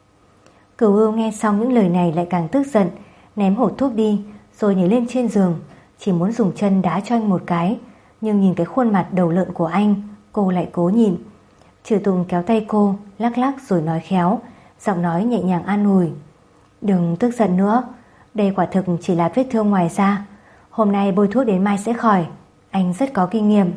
Cửu Ưu nghe xong những lời này lại càng tức giận, ném hộp thuốc đi rồi nhảy lên trên giường, chỉ muốn dùng chân đá cho anh một cái. Nhưng nhìn cái khuôn mặt đầu lợn của anh, cô lại cố nhịn. Trừ Tùng kéo tay cô, lắc lắc rồi nói khéo, giọng nói nhẹ nhàng an ủi. Đừng tức giận nữa, đây quả thực chỉ là vết thương ngoài da. Hôm nay bôi thuốc đến mai sẽ khỏi, anh rất có kinh nghiệm.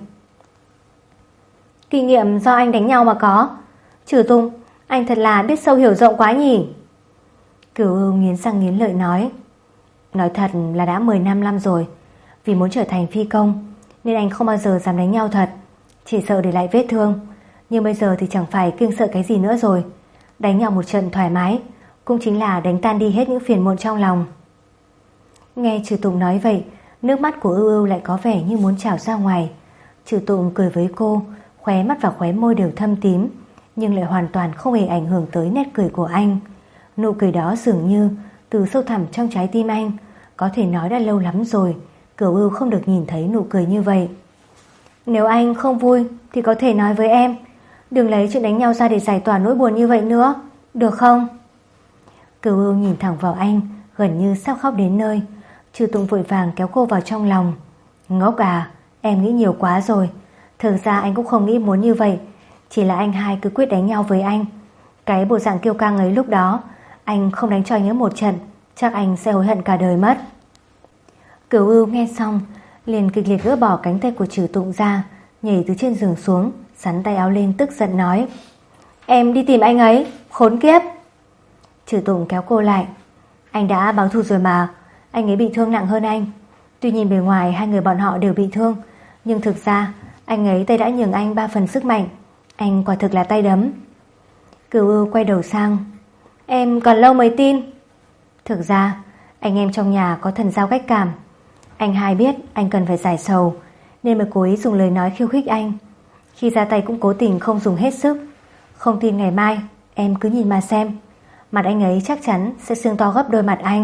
Kinh nghiệm do anh đánh nhau mà có. Trừ Tùng, anh thật là biết sâu hiểu rộng quá nhỉ. Cửu Ưu nghiến răng nghiến lợi nói. Nói thật là đã 10 năm rồi. Vì muốn trở thành phi công nên anh không bao giờ dám đánh nhau thật, chỉ sợ để lại vết thương. Nhưng bây giờ thì chẳng phải kiêng sợ cái gì nữa rồi. Đánh nhau một trận thoải mái cũng chính là đánh tan đi hết những phiền muộn trong lòng. Nghe Trừ Tùng nói vậy, nước mắt của Ưu Ưu lại có vẻ như muốn trào ra ngoài. Trừ Tùng cười với cô, khóe mắt và khóe môi đều thâm tím, nhưng lại hoàn toàn không hề ảnh hưởng tới nét cười của anh. Nụ cười đó dường như từ sâu thẳm trong trái tim anh Có thể nói đã lâu lắm rồi Cửu Ưu không được nhìn thấy nụ cười như vậy. Nếu anh không vui thì có thể nói với em, đừng lấy chuyện đánh nhau ra để giải tỏa nỗi buồn như vậy nữa, được không? Cửu Ưu nhìn thẳng vào anh, gần như sắp khóc đến nơi. Trừ Tùng vội vàng kéo cô vào trong lòng. Ngốc à, em nghĩ nhiều quá rồi. Thực ra anh cũng không nghĩ muốn như vậy, chỉ là anh hai cứ quyết đánh nhau với anh. Cái bộ dạng kiêu căng ấy lúc đó, anh không đánh cho nhớ một trận, chắc anh sẽ hối hận cả đời mất. Cửu Ưu nghe xong liền kịch liệt gỡ bỏ cánh tay của Trừ Tụng ra, nhảy từ trên giường xuống, sắn tay áo lên tức giận nói: Em đi tìm anh ấy, khốn kiếp. Trừ Tụng kéo cô lại: Anh đã báo thù rồi mà, anh ấy bị thương nặng hơn anh. Tuy nhìn bề ngoài hai người bọn họ đều bị thương, nhưng thực ra anh ấy tay đã nhường anh 3 phần sức mạnh. Anh quả thực là tay đấm. Cửu Ưu quay đầu sang: Em còn lâu mới tin. Thực ra anh em trong nhà có thần giao cách cảm. Anh hai biết anh cần phải giải sầu nên mới cố ý dùng lời nói khiêu khích anh. Khi ra tay cũng cố tình không dùng hết sức. Không tin ngày mai em cứ nhìn mà xem, mặt anh ấy chắc chắn sẽ xương to gấp đôi mặt anh.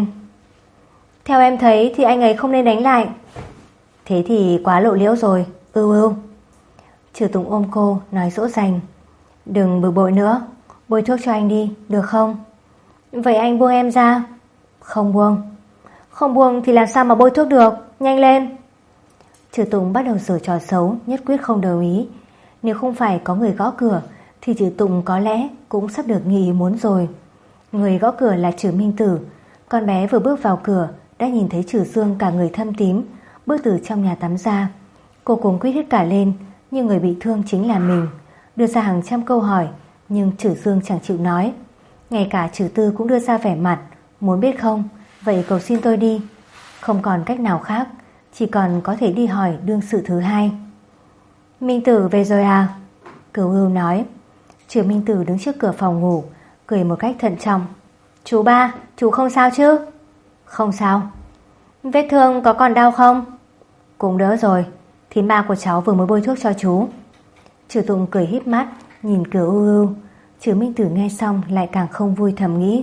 Theo em thấy thì anh ấy không nên đánh lại. Thế thì quá lộ liễu rồi, Ưu Ưu. Trừ Tùng ôm cô nói dỗ dành: Đừng bực bội nữa, bôi thuốc cho anh đi, được không? Vậy anh buông em ra. Không buông. Không buông thì làm sao mà bôi thuốc được, nhanh lên. Trừ Tùng bắt đầu giở trò xấu, nhất quyết không đồng ý. Nếu không phải có người gõ cửa thì Trừ Tùng có lẽ cũng sắp được như ý muốn rồi. Người gõ cửa là Trừ Minh Tử. Con bé vừa bước vào cửa đã nhìn thấy Trừ Dương cả người thâm tím bước từ trong nhà tắm ra. Cô cuống quýt hết cả lên, nhưng người bị thương chính là mình. Đưa ra hàng trăm câu hỏi, nhưng Trừ Dương chẳng chịu nói. Ngay cả Trừ Tư cũng đưa ra vẻ mặt: Muốn biết không? Vậy cầu xin tôi đi. Không còn cách nào khác, chỉ còn có thể đi hỏi đương sự thứ hai. Minh Tử về rồi à? Cửu Ưu nói. Trừ Minh Tử đứng trước cửa phòng ngủ, cười một cách thận trọng. Chú ba, chú không sao chứ? Không sao. Vết thương có còn đau không? Cũng đỡ rồi, thím ba của cháu vừa mới bôi thuốc cho chú. Trừ Tùng cười híp mắt nhìn Cửu Ưu. Trừ Minh Tử nghe xong lại càng không vui, thầm nghĩ: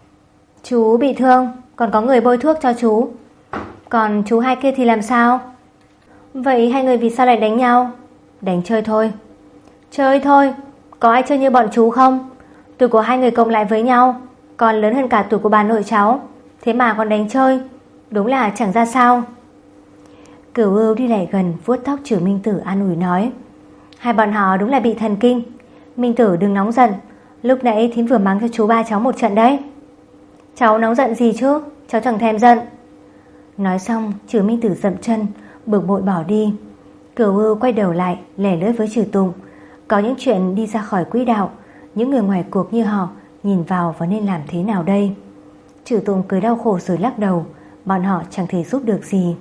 Chú bị thương, còn có người bôi thuốc cho chú. Còn chú hai kia thì làm sao? Vậy hai người vì sao lại đánh nhau? Đánh chơi thôi. Chơi thôi? Có ai chơi như bọn chú không? Tuổi của hai người cộng lại với nhau còn lớn hơn cả tuổi của bà nội cháu, thế mà còn đánh chơi, đúng là chẳng ra sao. Cửu Ưu đi lại gần vuốt tóc Trừ Minh Tử an ủi nói: Hai bọn họ đúng là bị thần kinh. Minh Tử đừng nóng giận, lúc nãy thím vừa mắng cho chú ba cháu một trận đấy. Cháu nóng giận gì chứ, cháu chẳng thèm giận. Nói xong Trừ Minh Tử dậm chân bực bội bỏ đi. Cửu Ưu quay đầu lại lẻ lưỡi với Trừ Tùng. Có những chuyện đi ra khỏi quỹ đạo, những người ngoài cuộc như họ nhìn vào và nên làm thế nào đây? Trừ Tùng cười đau khổ rồi lắc đầu. Bọn họ chẳng thể giúp được gì.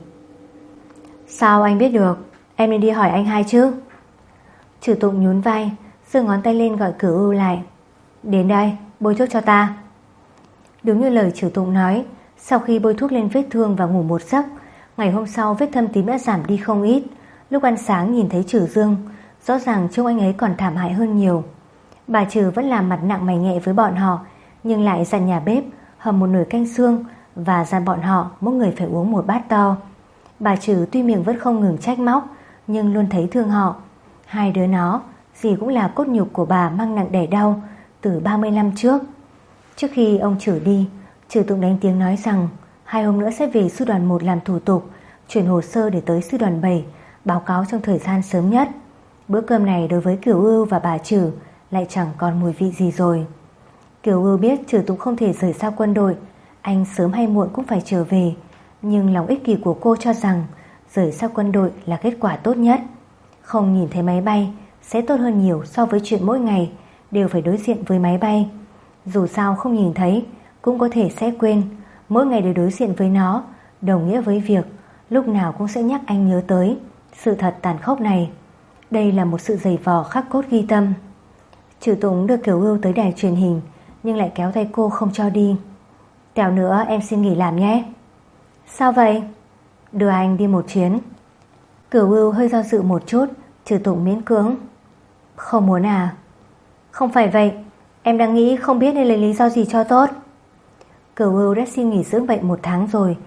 Sao anh biết được? Em nên đi hỏi anh hai chứ. Trừ Tùng nhún vai, giơ ngón tay lên gọi Cửu Ưu lại. Đến đây, bôi thuốc cho ta. Đúng như lời Trừ Tùng nói, sau khi bôi thuốc lên vết thương và ngủ một giấc, ngày hôm sau vết thâm tím đã giảm đi không ít. Lúc ăn sáng nhìn thấy Trừ Dương, rõ ràng trông anh ấy còn thảm hại hơn nhiều. Bà Trừ vẫn làm mặt nặng mày nhẹ với bọn họ, nhưng lại dặn nhà bếp hầm một nồi canh xương và dặn bọn họ mỗi người phải uống một bát to. Bà Trừ tuy miệng vẫn không ngừng trách móc, nhưng luôn thấy thương họ. Hai đứa nó gì cũng là cốt nhục của bà mang nặng đẻ đau từ 30 năm trước. Trước khi ông Trừ đi, Trừ Tụng đánh tiếng nói rằng 2 hôm nữa sẽ về sư đoàn 1 làm thủ tục, chuyển hồ sơ để tới sư đoàn 7 báo cáo trong thời gian sớm nhất. Bữa cơm này đối với Cửu Ưu và bà Trừ lại chẳng còn mùi vị gì rồi. Cửu Ưu biết Trừ Tụng không thể rời xa quân đội, anh sớm hay muộn cũng phải trở về, nhưng lòng ích kỷ của cô cho rằng rời xa quân đội là kết quả tốt nhất. Không nhìn thấy máy bay sẽ tốt hơn nhiều so với chuyện mỗi ngày đều phải đối diện với máy bay. Dù sao không nhìn thấy cũng có thể sẽ quên, mỗi ngày đều đối diện với nó đồng nghĩa với việc lúc nào cũng sẽ nhắc anh nhớ tới sự thật tàn khốc này. Đây là một sự giày vò khắc cốt ghi tâm. Trừ Tùng đưa Cửu Ưu tới đài truyền hình, nhưng lại kéo tay cô không cho đi. Tèo nữa em xin nghỉ làm nhé. Sao vậy? Đưa anh đi một chuyến. Cửu Ưu hơi do dự một chút. Trừ Tùng miễn cưỡng. Không muốn à? Không phải vậy, em đang nghĩ không biết nên lấy lý do gì cho tốt. Cửu Ưu đã xin nghỉ dưỡng bệnh 1 tháng rồi.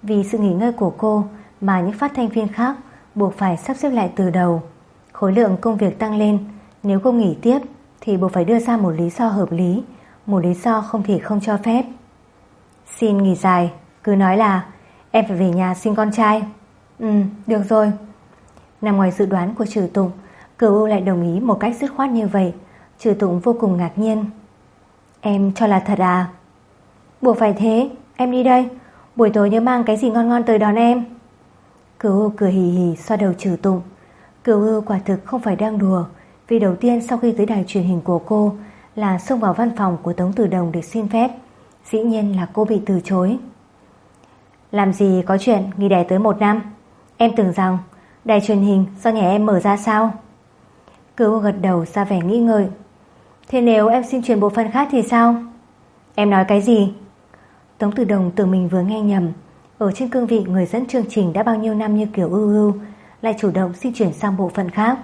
Vì sự nghỉ ngơi của cô mà những phát thanh viên khác buộc phải sắp xếp lại từ đầu. Khối lượng công việc tăng lên, nếu cô nghỉ tiếp thì buộc phải đưa ra một lý do hợp lý, một lý do không thể không cho phép. Xin nghỉ dài, cứ nói là em phải về nhà sinh con trai. Được rồi. Nằm ngoài dự đoán của Trừ Tụng, Cửu U lại đồng ý một cách dứt khoát như vậy. Trừ Tụng vô cùng ngạc nhiên. Em cho là thật à? Buộc phải thế, em đi đây. Buổi tối nhớ mang cái gì ngon ngon tới đón em. Cửu U cười hì hì xoa đầu Trừ Tụng. Cửu U quả thực không phải đang đùa, vì đầu tiên sau khi tới đài truyền hình của cô là xông vào văn phòng của Tống Tử Đồng để xin phép. Dĩ nhiên là cô bị từ chối. Làm gì có chuyện nghỉ đẻ tới 1 năm. Em tưởng rằng đài truyền hình do nhà em mở ra sao? Cửu U gật đầu ra vẻ nghĩ ngợi. Thế nếu em xin chuyển bộ phận khác thì sao? Em nói cái gì? Tống Tử Đồng tưởng mình vừa nghe nhầm. Ở trên cương vị người dẫn chương trình đã bao nhiêu năm như kiểu ưu lại chủ động xin chuyển sang bộ phận khác.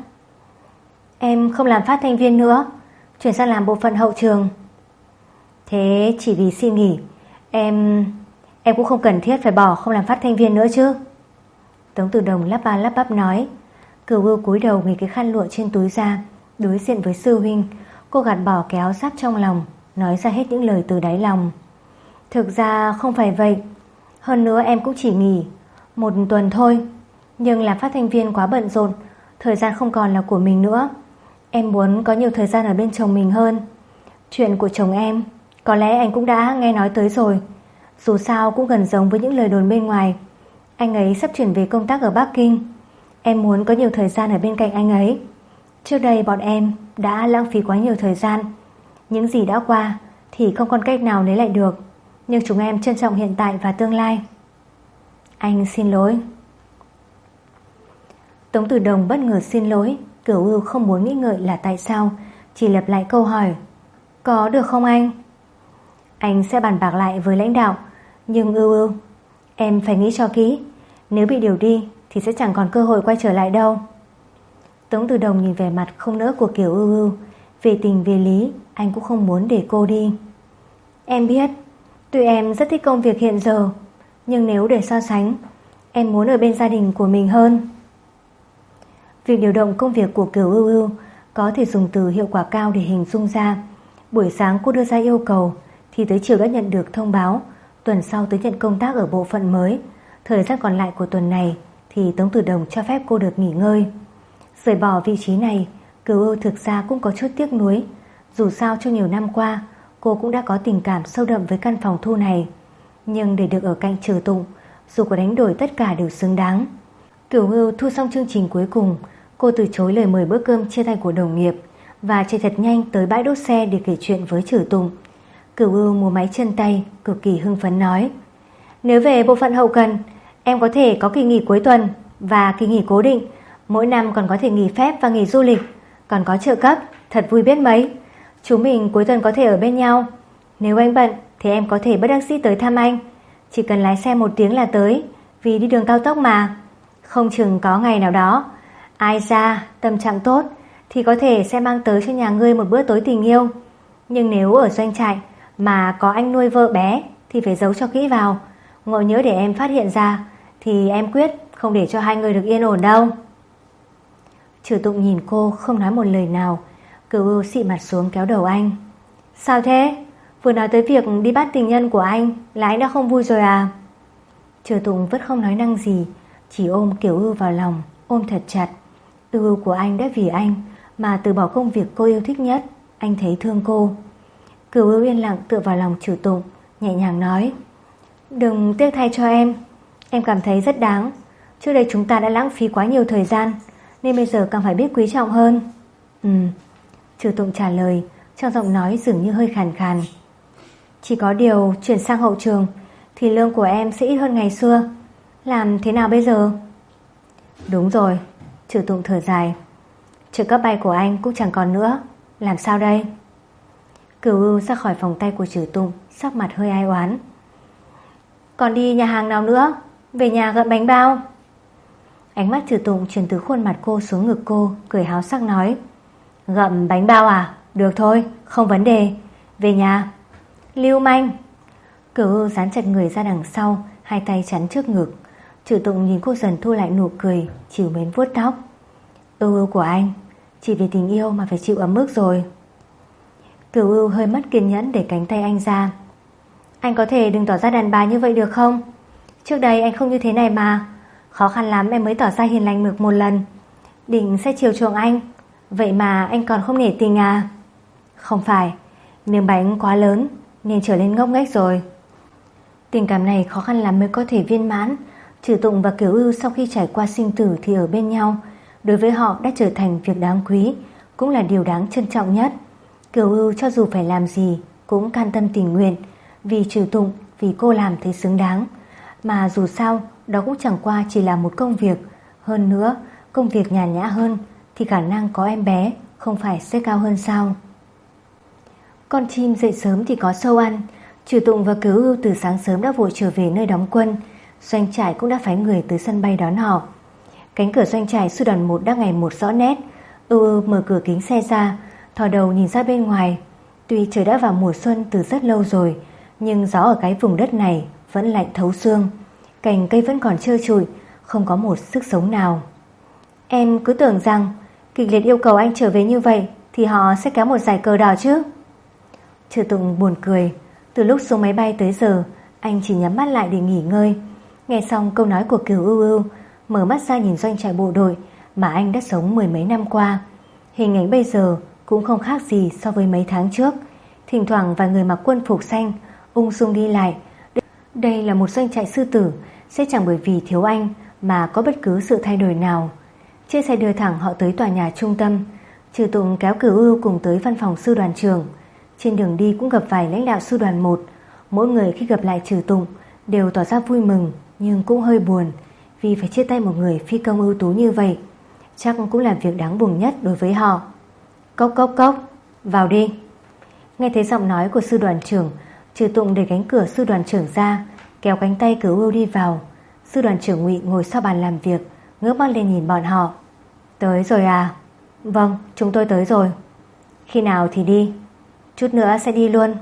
Em không làm phát thanh viên nữa, chuyển sang làm bộ phận hậu trường. Thế chỉ vì xin nghỉ, em cũng không cần thiết phải bỏ không làm phát thanh viên nữa chứ? Tống Tử Đồng lắp ba lắp bắp nói. Cửu U cúi đầu nghịch cái khăn lụa trên túi ra, đối diện với sư huynh. Cô gạt bỏ cái áo giáp trong lòng, nói ra hết những lời từ đáy lòng. Thực ra không phải vậy. Hơn nữa em cũng chỉ nghỉ 1 tuần thôi. Nhưng làm phát thanh viên quá bận rộn, thời gian không còn là của mình nữa. Em muốn có nhiều thời gian ở bên chồng mình hơn. Chuyện của chồng em có lẽ anh cũng đã nghe nói tới rồi. Dù sao cũng gần giống với những lời đồn bên ngoài. Anh ấy sắp chuyển về công tác ở Bắc Kinh. Em muốn có nhiều thời gian ở bên cạnh anh ấy. Trước đây bọn em đã lãng phí quá nhiều thời gian. Những gì đã qua thì không còn cách nào lấy lại được. Nhưng chúng em trân trọng hiện tại và tương lai. Anh xin lỗi. Tống Tử Đồng bất ngờ xin lỗi. Cửu U không muốn nghĩ ngợi là tại sao, chỉ lặp lại câu hỏi. Có được không anh? Anh sẽ bàn bạc lại với lãnh đạo. Nhưng Ưu em phải nghĩ cho kỹ. Nếu bị điều đi thì sẽ chẳng còn cơ hội quay trở lại đâu. Tống Tử Đồng nhìn vẻ mặt không nỡ của Kiều Ưu. Về tình về lý, anh cũng không muốn để cô đi. Em biết, tuy em rất thích công việc hiện giờ, nhưng nếu để so sánh, em muốn ở bên gia đình của mình hơn. Việc điều động công việc của Kiều Ưu có thể dùng từ hiệu quả cao để hình dung ra. Buổi sáng cô đưa ra yêu cầu thì tới chiều đã nhận được thông báo. Tuần sau tới nhận công tác ở bộ phận mới. Thời gian còn lại của tuần này thì Tống Tử Đồng cho phép cô được nghỉ ngơi. Rời bỏ vị trí này, Cửu Ưu thực ra cũng có chút tiếc nuối. Dù sao trong nhiều năm qua cô cũng đã có tình cảm sâu đậm với căn phòng thu này. Nhưng để được ở cạnh Trừ Tụng, dù có đánh đổi tất cả đều xứng đáng. Cửu Ưu thu xong chương trình cuối cùng, cô từ chối lời mời bữa cơm chia tay của đồng nghiệp và chạy thật nhanh tới bãi đỗ xe để kể chuyện với Trừ Tụng. Cửu Ưu múa máy chân tay, cực kỳ hưng phấn nói: Nếu về bộ phận hậu cần, em có thể có kỳ nghỉ cuối tuần và kỳ nghỉ cố định. Mỗi năm còn có thể nghỉ phép và nghỉ du lịch, còn có trợ cấp, thật vui biết mấy. Chúng mình cuối tuần có thể ở bên nhau. Nếu anh bận thì em có thể bất đắc dĩ tới thăm anh. Chỉ cần lái xe 1 tiếng là tới, vì đi đường cao tốc mà. Không chừng có ngày nào đó ai ra tâm trạng tốt thì có thể sẽ mang tới cho nhà ngươi một bữa tối tình yêu. Nhưng nếu ở doanh trại mà có anh nuôi vợ bé thì phải giấu cho kỹ vào. Ngộ nhỡ để em phát hiện ra thì em quyết không để cho hai người được yên ổn đâu. Trừ Tụng nhìn cô không nói một lời nào. Cửu Ưu xị mặt xuống kéo đầu anh. Sao thế? Vừa nói tới việc đi bắt tình nhân của anh là anh đã không vui rồi à? Trừ Tụng vẫn không nói năng gì, chỉ ôm Kiều Ưu vào lòng, ôm thật chặt. Ưu của anh đã vì anh mà từ bỏ công việc cô yêu thích nhất. Anh thấy thương cô. Cửu Ưu yên lặng tựa vào lòng Trừ Tụng, nhẹ nhàng nói: Đừng tiếc thay cho em cảm thấy rất đáng. Trước đây chúng ta đã lãng phí quá nhiều thời gian, nên bây giờ càng phải biết quý trọng hơn. Trừ Tụng trả lời, trong giọng nói dường như hơi khàn khàn. Chỉ có điều chuyển sang hậu trường thì lương của em sẽ ít hơn ngày xưa. Làm thế nào bây giờ? Đúng rồi, Trừ Tụng thở dài. Trợ cấp bay của anh cũng chẳng còn nữa. Làm sao đây? Cửu Ưu ra khỏi vòng tay của Trừ Tụng, sắc mặt hơi ai oán. Còn đi nhà hàng nào nữa? Về nhà gặm bánh bao. Ánh mắt Trừ Tụng chuyển từ khuôn mặt cô xuống ngực cô, cười háo sắc nói: Gặm bánh bao à? Được thôi, không vấn đề. Về nhà. Lưu manh. Cửu Ưu dán chặt người ra đằng sau, hai tay chắn trước ngực. Trừ Tụng nhìn cô dần thu lại nụ cười, trìu mến vuốt tóc. Ưu của anh, chỉ vì tình yêu mà phải chịu ấm ức rồi. Cửu Ưu hơi mất kiên nhẫn để cánh tay anh ra. Anh có thể đừng tỏ ra đàn bà như vậy được không? Trước đây anh không như thế này mà. Khó khăn lắm em mới tỏ ra hiền lành mực một lần. Định sẽ chiều chuộng anh, vậy mà anh còn không nể tình à? Không phải, miếng bánh quá lớn nên trở nên ngốc nghếch rồi. Tình cảm này khó khăn lắm mới có thể viên mãn. Trừ Tụng và Cửu Ưu sau khi trải qua sinh tử thì ở bên nhau, đối với họ đã trở thành việc đáng quý, cũng là điều đáng trân trọng nhất. Cửu Ưu cho dù phải làm gì cũng can tâm tình nguyện, vì Trừ Tụng, vì cô làm thấy xứng đáng. Mà dù sao đó cũng chẳng qua chỉ là một công việc. Hơn nữa công việc nhàn nhã hơn thì khả năng có em bé không phải sẽ cao hơn sao? Con chim dậy sớm thì có sâu ăn. Trừ Tụng và Cửu Ưu từ sáng sớm đã vội trở về nơi đóng quân. Doanh trại cũng đã phái người tới sân bay đón họ. Cánh cửa doanh trại sư đoàn 1 đã ngày một rõ nét. Ưu mở cửa kính xe ra, thò đầu nhìn ra bên ngoài. Tuy trời đã vào mùa xuân từ rất lâu rồi, nhưng gió ở cái vùng đất này vẫn lạnh thấu xương. Cành cây vẫn còn trơ trụi, không có một sức sống nào. Em cứ tưởng rằng kịch liệt yêu cầu anh trở về như vậy thì họ sẽ kéo một dải cờ đỏ chứ. Trừ Tụng buồn cười. Từ lúc xuống máy bay tới giờ, anh chỉ nhắm mắt lại để nghỉ ngơi. Nghe xong câu nói của Cửu Ưu, mở mắt ra nhìn doanh trại bộ đội mà anh đã sống mười mấy năm qua. Hình ảnh bây giờ cũng không khác gì so với mấy tháng trước. Thỉnh thoảng vài người mặc quân phục xanh ung dung đi lại. Đây là một doanh trại sư tử, sẽ chẳng bởi vì thiếu anh mà có bất cứ sự thay đổi nào. Chiếc xe đưa thẳng họ tới tòa nhà trung tâm. Trừ Tụng kéo Cửu Ưu cùng tới văn phòng sư đoàn trưởng. Trên đường đi cũng gặp vài lãnh đạo sư đoàn 1. Mỗi người khi gặp lại Trừ Tụng đều tỏ ra vui mừng, nhưng cũng hơi buồn vì phải chia tay một người phi công ưu tú như vậy. Chắc cũng là việc đáng buồn nhất đối với họ. Cốc cốc cốc, vào đi. Nghe thấy giọng nói của sư đoàn trưởng, Trừ Tụng đẩy cánh cửa sư đoàn trưởng ra, kéo cánh tay Cửu Ưu đi vào. Sư đoàn trưởng Ngụy ngồi sau bàn làm việc, ngước mắt lên nhìn bọn họ. Tới rồi à? Vâng, chúng tôi tới rồi. Khi nào thì đi? Chút nữa sẽ đi luôn.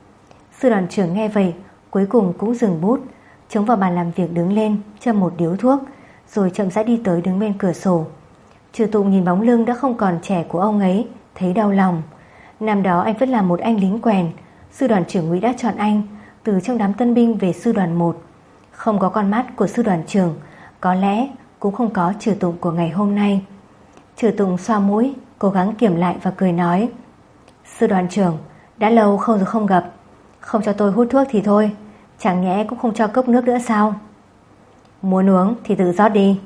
Sư đoàn trưởng nghe vậy cuối cùng cũng dừng bút, chống vào bàn làm việc đứng lên, châm một điếu thuốc, rồi chậm rãi đi tới đứng bên cửa sổ. Trừ Tụng nhìn bóng lưng đã không còn trẻ của ông ấy, thấy đau lòng. Năm đó anh vẫn là một anh lính quèn. Sư đoàn trưởng Ngụy đã chọn anh từ trong đám tân binh về sư đoàn 1. Không có con mắt của sư đoàn trưởng, có lẽ cũng không có Trừ Tụng của ngày hôm nay. Trừ Tụng xoa mũi, cố gắng kiềm lại và cười nói: Sư đoàn trưởng, đã lâu không gặp. Không cho tôi hút thuốc thì thôi, chẳng nhẽ cũng không cho cốc nước nữa sao? Muốn uống thì tự rót đi.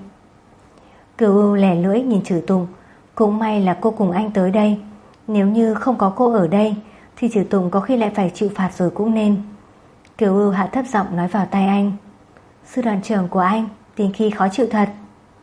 Cửu Ưu lẻ lưỡi nhìn Trừ Tụng. Cũng may là cô cùng anh tới đây. Nếu như không có cô ở đây thì Trừ Tụng có khi lại phải chịu phạt rồi cũng nên. Cửu Ưu hạ thấp giọng nói vào tai anh: Sư đoàn trưởng của anh tính khi khó chịu thật.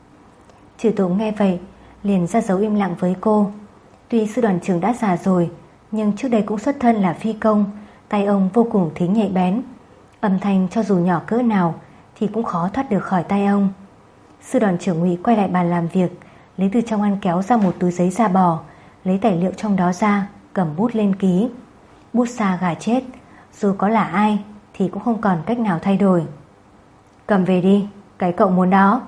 Trừ Tụng nghe vậy liền ra dấu im lặng với cô. Tuy sư đoàn trưởng đã già rồi, nhưng trước đây cũng xuất thân là phi công. Tay ông vô cùng thính nhạy bén, âm thanh cho dù nhỏ cỡ nào thì cũng khó thoát được khỏi tay ông. Sư đoàn trưởng Ngụy quay lại bàn làm việc, lấy từ trong ngăn kéo ra một túi giấy da bò, lấy tài liệu trong đó ra, cầm bút lên ký. Bút sa gà chết, dù có là ai thì cũng không còn cách nào thay đổi. Cầm về đi, cái cậu muốn đó.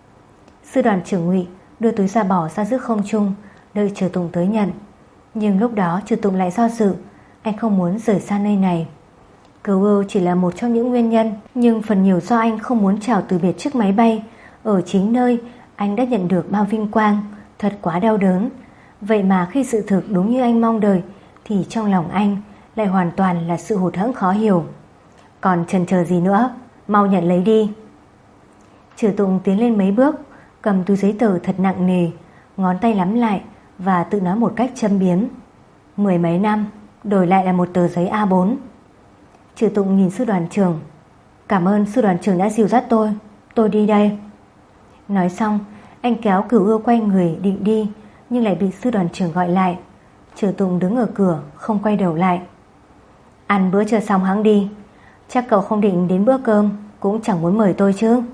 Sư đoàn trưởng Ngụy đưa túi da bò ra giữa không trung, đợi Trừ Tụng tới nhận. Nhưng lúc đó Trừ Tụng lại do dự, anh không muốn rời xa nơi này. Cửu Ưu chỉ là một trong những nguyên nhân, nhưng phần nhiều do anh không muốn chào từ biệt chiếc máy bay ở chính nơi anh đã nhận được bao vinh quang. Thật quá đau đớn. Vậy mà khi sự thực đúng như anh mong đợi thì trong lòng anh lại hoàn toàn là sự hụt hẫng khó hiểu. Còn chần chờ gì nữa, mau nhận lấy đi. Trừ Tụng tiến lên mấy bước, cầm túi giấy tờ thật nặng nề, ngón tay nắm lại và tự nói một cách châm biếm: Mười mấy năm đổi lại là một tờ giấy A4. Trừ Tụng nhìn sư đoàn trưởng: Cảm ơn sư đoàn trưởng đã dìu dắt tôi đi đây. Nói xong anh kéo Cửu Ưu quay người định đi, nhưng lại bị sư đoàn trưởng gọi lại. Trừ Tụng đứng ở cửa không quay đầu lại. Ăn bữa trưa xong hẵng đi, chắc cậu không định đến bữa cơm, cũng chẳng muốn mời tôi chứ.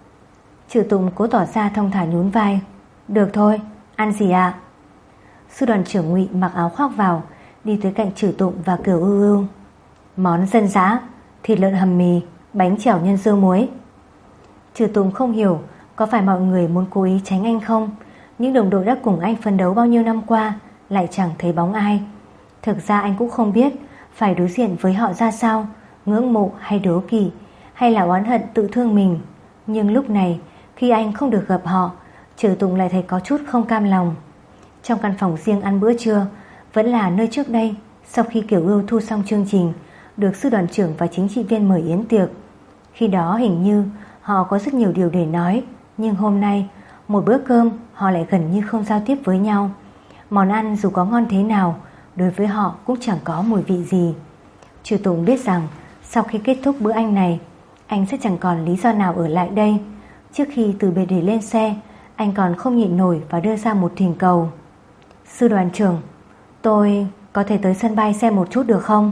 Trừ Tụng cố tỏ ra thong thả nhún vai: Được thôi, ăn gì ạ? Sư đoàn trưởng Ngụy mặc áo khoác vào, đi tới cạnh Trừ Tụng và Cửu Ưu. Món dân dã, thịt lợn hầm mì, bánh chèo nhân dưa muối. Trừ Tùng không hiểu có phải mọi người muốn cố ý tránh anh không. Những đồng đội đã cùng anh phấn đấu bao nhiêu năm qua lại chẳng thấy bóng ai. Thực ra anh cũng không biết phải đối diện với họ ra sao, ngưỡng mộ hay đố kỵ, hay là oán hận tự thương mình. Nhưng lúc này khi anh không được gặp họ, Trừ Tùng lại thấy có chút không cam lòng. Trong căn phòng riêng ăn bữa trưa, vẫn là nơi trước đây sau khi Kiều Ưu thu xong chương trình được sư đoàn trưởng và chính trị viên mời yến tiệc. Khi đó hình như họ có rất nhiều điều để nói, nhưng hôm nay một bữa cơm họ lại gần như không giao tiếp với nhau. Món ăn dù có ngon thế nào, đối với họ cũng chẳng có mùi vị gì. Trừ Tùng biết rằng sau khi kết thúc bữa ăn này, anh sẽ chẳng còn lý do nào ở lại đây. Trước khi từ biệt để lên xe, anh còn không nhịn nổi và đưa ra một thỉnh cầu. Sư đoàn trưởng, tôi có thể tới sân bay xem một chút được không?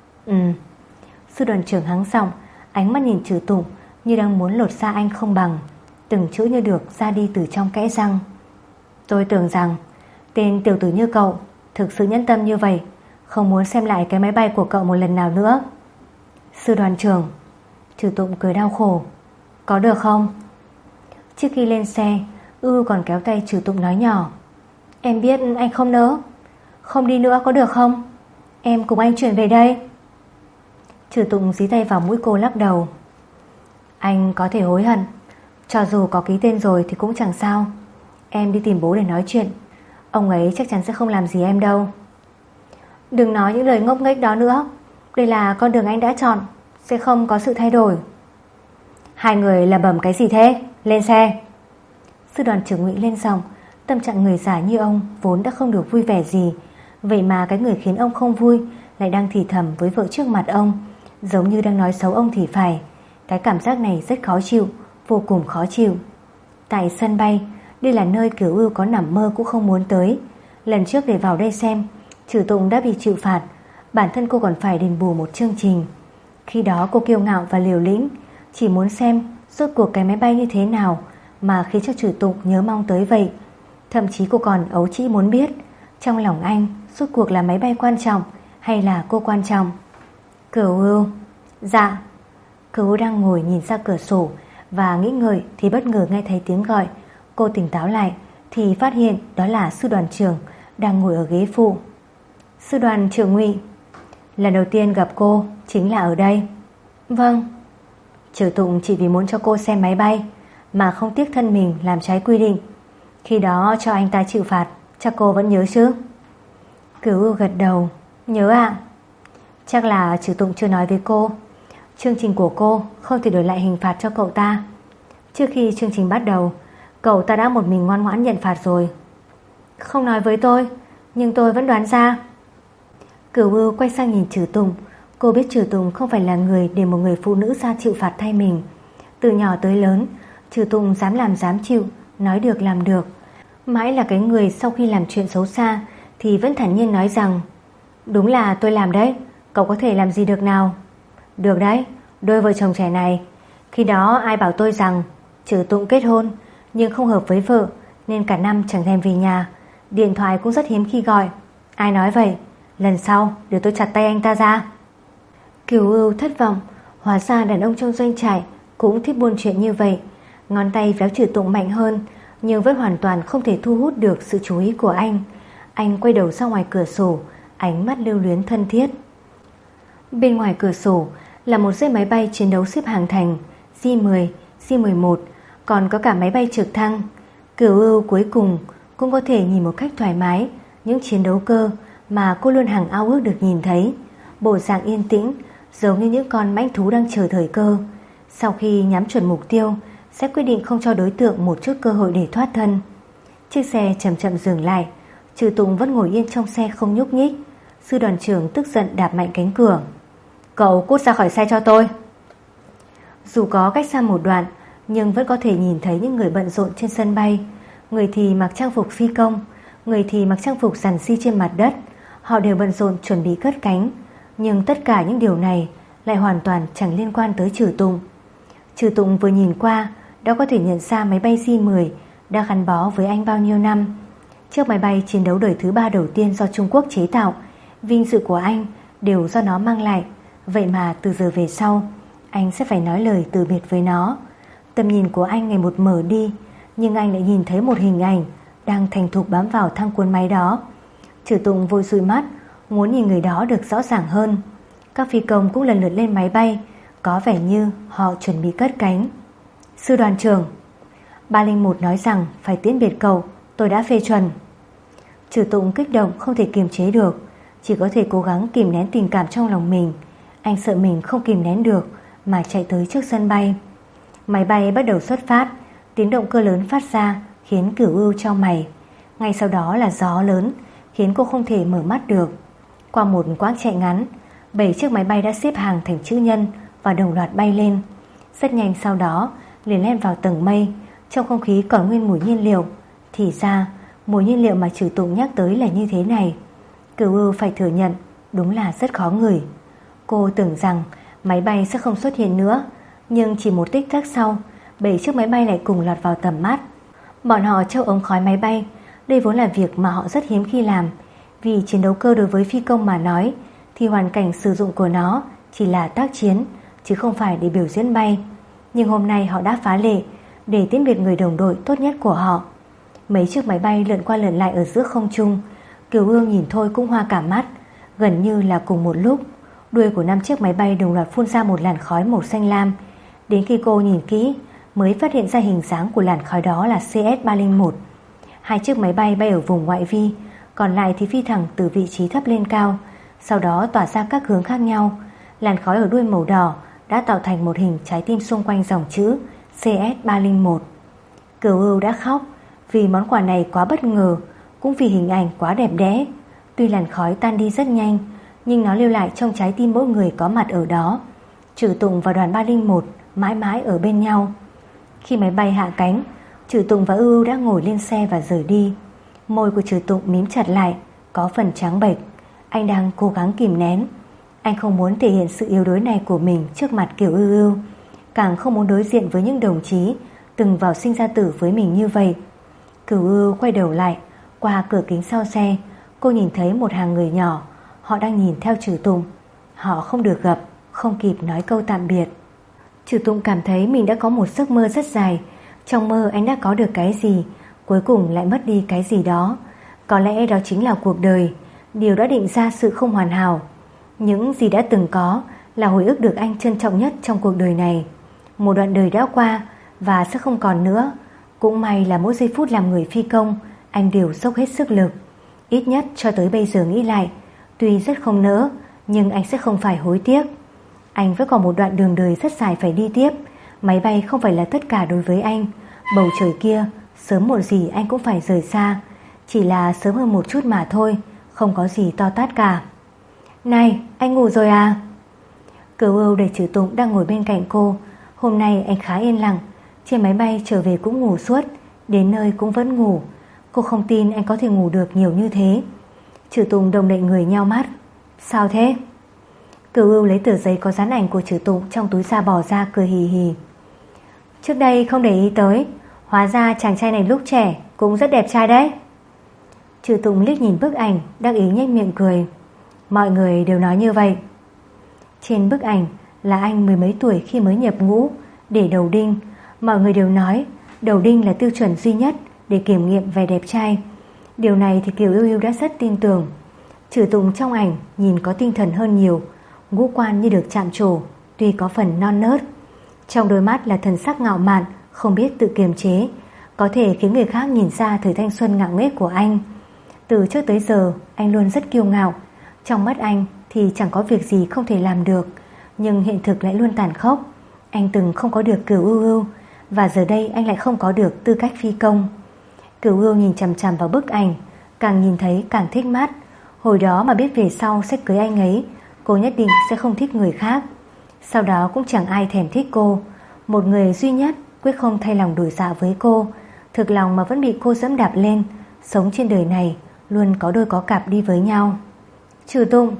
Sư đoàn trưởng hắng giọng, ánh mắt nhìn Trừ Tùng như đang muốn lột da anh không bằng. Từng chữ như được ra đi từ trong kẽ răng. Tôi tưởng rằng tên tiểu tử như cậu thực sự nhẫn tâm như vậy, không muốn xem lại cái máy bay của cậu một lần nào nữa. Sư đoàn trưởng, Trừ Tùng cười đau khổ. Có được không? Trước khi lên xe, Ưu còn kéo tay Trừ Tùng nói nhỏ. Em biết anh không nỡ. Không đi nữa có được không? Em cùng anh chuyển về đây. Trừ Tùng dí tay vào mũi cô lắc đầu. Anh có thể hối hận, cho dù có ký tên rồi thì cũng chẳng sao. Em đi tìm bố để nói chuyện, ông ấy chắc chắn sẽ không làm gì em đâu. Đừng nói những lời ngốc nghếch đó nữa. Đây là con đường anh đã chọn, sẽ không có sự thay đổi. Hai người lẩm bẩm cái gì thế? Lên xe. Sư đoàn trưởng Ngụy lên giọng. Tâm trạng người già như ông vốn đã không được vui vẻ gì, vậy mà cái người khiến ông không vui lại đang thì thầm với vợ trước mặt ông, giống như đang nói xấu ông thì phải. Cái cảm giác này rất khó chịu, vô cùng khó chịu. Tại sân bay, đây là nơi Kiều Ưu có nằm mơ cũng không muốn tới. Lần trước để vào đây xem, Trừ Tùng đã bị chịu phạt, bản thân cô còn phải đền bù một chương trình. Khi đó cô kiêu ngạo và liều lĩnh, chỉ muốn xem rốt cuộc cái máy bay như thế nào mà khiến cho Trừ Tùng nhớ mong tới vậy. Thậm chí cô còn ấu trĩ muốn biết trong lòng anh rốt cuộc là máy bay quan trọng hay là cô quan trọng. Kiều Ưu. Dạ. Kiều Ưu đang ngồi nhìn ra cửa sổ và nghĩ ngợi thì bất ngờ nghe thấy tiếng gọi. Cô tỉnh táo lại thì phát hiện đó là sư đoàn trưởng đang ngồi ở ghế phụ. Sư đoàn trưởng Ngụy. Lần đầu tiên gặp cô chính là ở đây. Vâng. Trừ Tùng chỉ vì muốn cho cô xem máy bay mà không tiếc thân mình làm trái quy định. Khi đó cho anh ta chịu phạt, chắc cô vẫn nhớ chứ? Kiều Ưu gật đầu. Nhớ ạ. Chắc là Trừ Tùng chưa nói với cô, chương trình của cô không thể đổi lại hình phạt cho cậu ta. Trước khi chương trình bắt đầu, cậu ta đã một mình ngoan ngoãn nhận phạt rồi. Không nói với tôi, nhưng tôi vẫn đoán ra. Kiều Ưu quay sang nhìn Trừ Tùng. Cô biết Trừ Tùng không phải là người để một người phụ nữ ra chịu phạt thay mình. Từ nhỏ tới lớn, Trừ Tùng dám làm dám chịu, nói được làm được. Mãi là cái người sau khi làm chuyện xấu xa thì vẫn thản nhiên nói rằng đúng là tôi làm đấy, cậu có thể làm gì được nào. Được đấy, đôi vợ chồng trẻ này. Khi đó ai bảo tôi rằng Trừ Tùng kết hôn nhưng không hợp với vợ nên cả năm chẳng thèm về nhà, điện thoại cũng rất hiếm khi gọi. Ai nói vậy? Lần sau để tôi chặt tay anh ta ra. Kiều Ưu thất vọng. Hóa ra đàn ông trong doanh trại cũng thích buôn chuyện như vậy. Ngón tay véo Trừ Tùng mạnh hơn, nhưng vẫn hoàn toàn không thể thu hút được sự chú ý của anh. Anh quay đầu ra ngoài cửa sổ, ánh mắt lưu luyến thân thiết. Bên ngoài cửa sổ là một dãy máy bay chiến đấu xếp hàng thành J-10, J-11, còn có cả máy bay trực thăng. Kiều Ưu cuối cùng cũng có thể nhìn một cách thoải mái những chiến đấu cơ mà cô luôn hằng ao ước được nhìn thấy. Bộ dạng yên tĩnh, giống như những con mãnh thú đang chờ thời cơ. Sau khi nhắm chuẩn mục tiêu, sẽ quyết định không cho đối tượng một chút cơ hội để thoát thân. Chiếc xe chậm chậm dừng lại. Trừ Tùng vẫn ngồi yên trong xe không nhúc nhích. Sư đoàn trưởng tức giận đạp mạnh cánh cửa. Cậu cút ra khỏi xe cho tôi. Dù có cách xa một đoạn, nhưng vẫn có thể nhìn thấy những người bận rộn trên sân bay. Người thì mặc trang phục phi công, người thì mặc trang phục giản dị trên mặt đất. Họ đều bận rộn chuẩn bị cất cánh. Nhưng tất cả những điều này lại hoàn toàn chẳng liên quan tới Trừ Tùng. Trừ Tùng vừa nhìn qua đã có thể nhận ra máy bay J-10 đã gắn bó với anh bao nhiêu năm. Chiếc máy bay chiến đấu đời thứ 3 đầu tiên do Trung Quốc chế tạo, vinh dự của anh đều do nó mang lại. Vậy mà từ giờ về sau, anh sẽ phải nói lời từ biệt với nó. Tầm nhìn của anh ngày một mở đi, nhưng anh lại nhìn thấy một hình ảnh đang thành thục bám vào thang cuốn máy đó. Trừ Tụng vội dụi mắt, muốn nhìn người đó được rõ ràng hơn. Các phi công cũng lần lượt lên máy bay, có vẻ như họ chuẩn bị cất cánh. Sư đoàn trưởng, 301 nói rằng phải tiễn biệt cậu, tôi đã phê chuẩn. Trừ Tụng kích động không thể kiềm chế được, chỉ có thể cố gắng kìm nén tình cảm trong lòng mình. Anh sợ mình không kìm nén được mà chạy tới trước sân bay. Máy bay bắt đầu xuất phát, tiếng động cơ lớn phát ra khiến Cửu Ưu chau mày. Ngay sau đó là gió lớn khiến cô không thể mở mắt được. Qua một quãng chạy ngắn, 7 chiếc máy bay đã xếp hàng thành chữ nhân và đồng loạt bay lên. Rất nhanh sau đó liền lên vào tầng mây. Trong không khí còn nguyên mùi nhiên liệu. Thì ra mùi nhiên liệu mà Trừ Tụng nhắc tới là như thế này. Cửu Ưu phải thừa nhận đúng là rất khó ngửi. Cô tưởng rằng máy bay sẽ không xuất hiện nữa, nhưng chỉ một tích tắc sau, 7 chiếc máy bay lại cùng lọt vào tầm mắt. Bọn họ treo ống khói máy bay. Đây vốn là việc mà họ rất hiếm khi làm, vì chiến đấu cơ đối với phi công mà nói thì hoàn cảnh sử dụng của nó chỉ là tác chiến, chứ không phải để biểu diễn bay. Nhưng hôm nay họ đã phá lệ để tiễn biệt người đồng đội tốt nhất của họ. Mấy chiếc máy bay lượn qua lượn lại ở giữa không trung. Kiều Ương nhìn thôi cũng hoa cả mắt. Gần như là cùng một lúc, đuôi của 5 chiếc máy bay đồng loạt phun ra một làn khói màu xanh lam. Đến khi cô nhìn kỹ mới phát hiện ra hình dáng của làn khói đó là CS-301. 2 chiếc máy bay bay ở vùng ngoại vi, còn lại thì phi thẳng từ vị trí thấp lên cao, sau đó tỏa ra các hướng khác nhau. Làn khói ở đuôi màu đỏ đã tạo thành một hình trái tim xung quanh dòng chữ CS-301. Cửu Ưu đã khóc vì món quà này quá bất ngờ, cũng vì hình ảnh quá đẹp đẽ. Tuy làn khói tan đi rất nhanh, nhưng nó lưu lại trong trái tim mỗi người có mặt ở đó. Trừ Tụng và đoàn 301 mãi mãi ở bên nhau. Khi máy bay hạ cánh, Trừ Tụng và Ưu đã ngồi lên xe và rời đi. Môi của Trừ Tụng mím chặt lại, có phần trắng bệch. Anh đang cố gắng kìm nén. Anh không muốn thể hiện sự yếu đuối này của mình trước mặt Kiều Ưu, càng không muốn đối diện với những đồng chí từng vào sinh ra tử với mình như vậy. Cửu Ưu quay đầu lại, qua cửa kính sau xe, cô nhìn thấy một hàng người nhỏ. Họ đang nhìn theo Trừ Tụng. Họ không được gặp, không kịp nói câu tạm biệt. Trừ Tụng cảm thấy mình đã có một giấc mơ rất dài. Trong mơ anh đã có được cái gì, cuối cùng lại mất đi cái gì đó. Có lẽ đó chính là cuộc đời, điều đã định ra sự không hoàn hảo. Những gì đã từng có là hồi ức được anh trân trọng nhất trong cuộc đời này. Một đoạn đời đã qua và sẽ không còn nữa. Cũng may là mỗi giây phút làm người phi công, anh đều dốc hết sức lực. Ít nhất cho tới bây giờ nghĩ lại, tuy rất không nỡ, nhưng anh sẽ không phải hối tiếc. Anh vẫn còn một đoạn đường đời rất dài phải đi tiếp. Máy bay không phải là tất cả đối với anh. Bầu trời kia, sớm muộn gì anh cũng phải rời xa. Chỉ là sớm hơn một chút mà thôi, không có gì to tát cả. Này, anh ngủ rồi à? Cửu Ưu để Trừ Tụng đang ngồi bên cạnh cô. Hôm nay anh khá yên lặng. Trên máy bay trở về cũng ngủ suốt, đến nơi cũng vẫn ngủ. Cô không tin anh có thể ngủ được nhiều như thế. Trừ Tụng đồng đậy người nheo mắt. Sao thế? Cửu Ưu lấy tờ giấy có dán ảnh của Trừ Tụng trong túi da bò ra, cười hì hì. Trước đây không để ý tới, hóa ra chàng trai này lúc trẻ cũng rất đẹp trai đấy. Trừ Tụng liếc nhìn bức ảnh, đắc ý nhếch miệng cười. Mọi người đều nói như vậy. Trên bức ảnh là anh mười mấy tuổi khi mới nhập ngũ, để đầu đinh. Mọi người đều nói đầu đinh là tiêu chuẩn duy nhất để kiểm nghiệm vẻ đẹp trai. Điều này thì Kiều Ưu đã rất tin tưởng. Trừ Tụng trong ảnh nhìn có tinh thần hơn nhiều, ngũ quan như được chạm trổ, tuy có phần non nớt. Trong đôi mắt là thần sắc ngạo mạn, không biết tự kiềm chế, có thể khiến người khác nhìn ra thời thanh xuân ngạo nghễ của anh. Từ trước tới giờ anh luôn rất kiêu ngạo. Trong mắt anh thì chẳng có việc gì không thể làm được, nhưng hiện thực lại luôn tàn khốc. Anh từng không có được Cửu Ưu, và giờ đây anh lại không có được tư cách phi công. Cửu Ưu nhìn chằm chằm vào bức ảnh, càng nhìn thấy càng thích mắt. Hồi đó mà biết về sau sẽ cưới anh ấy, cô nhất định sẽ không thích người khác. Sau đó cũng chẳng ai thèm thích cô. Một người duy nhất quyết không thay lòng đổi dạ với cô, thực lòng mà vẫn bị cô dẫm đạp lên. Sống trên đời này luôn có đôi có cặp đi với nhau. Trừ Tụng.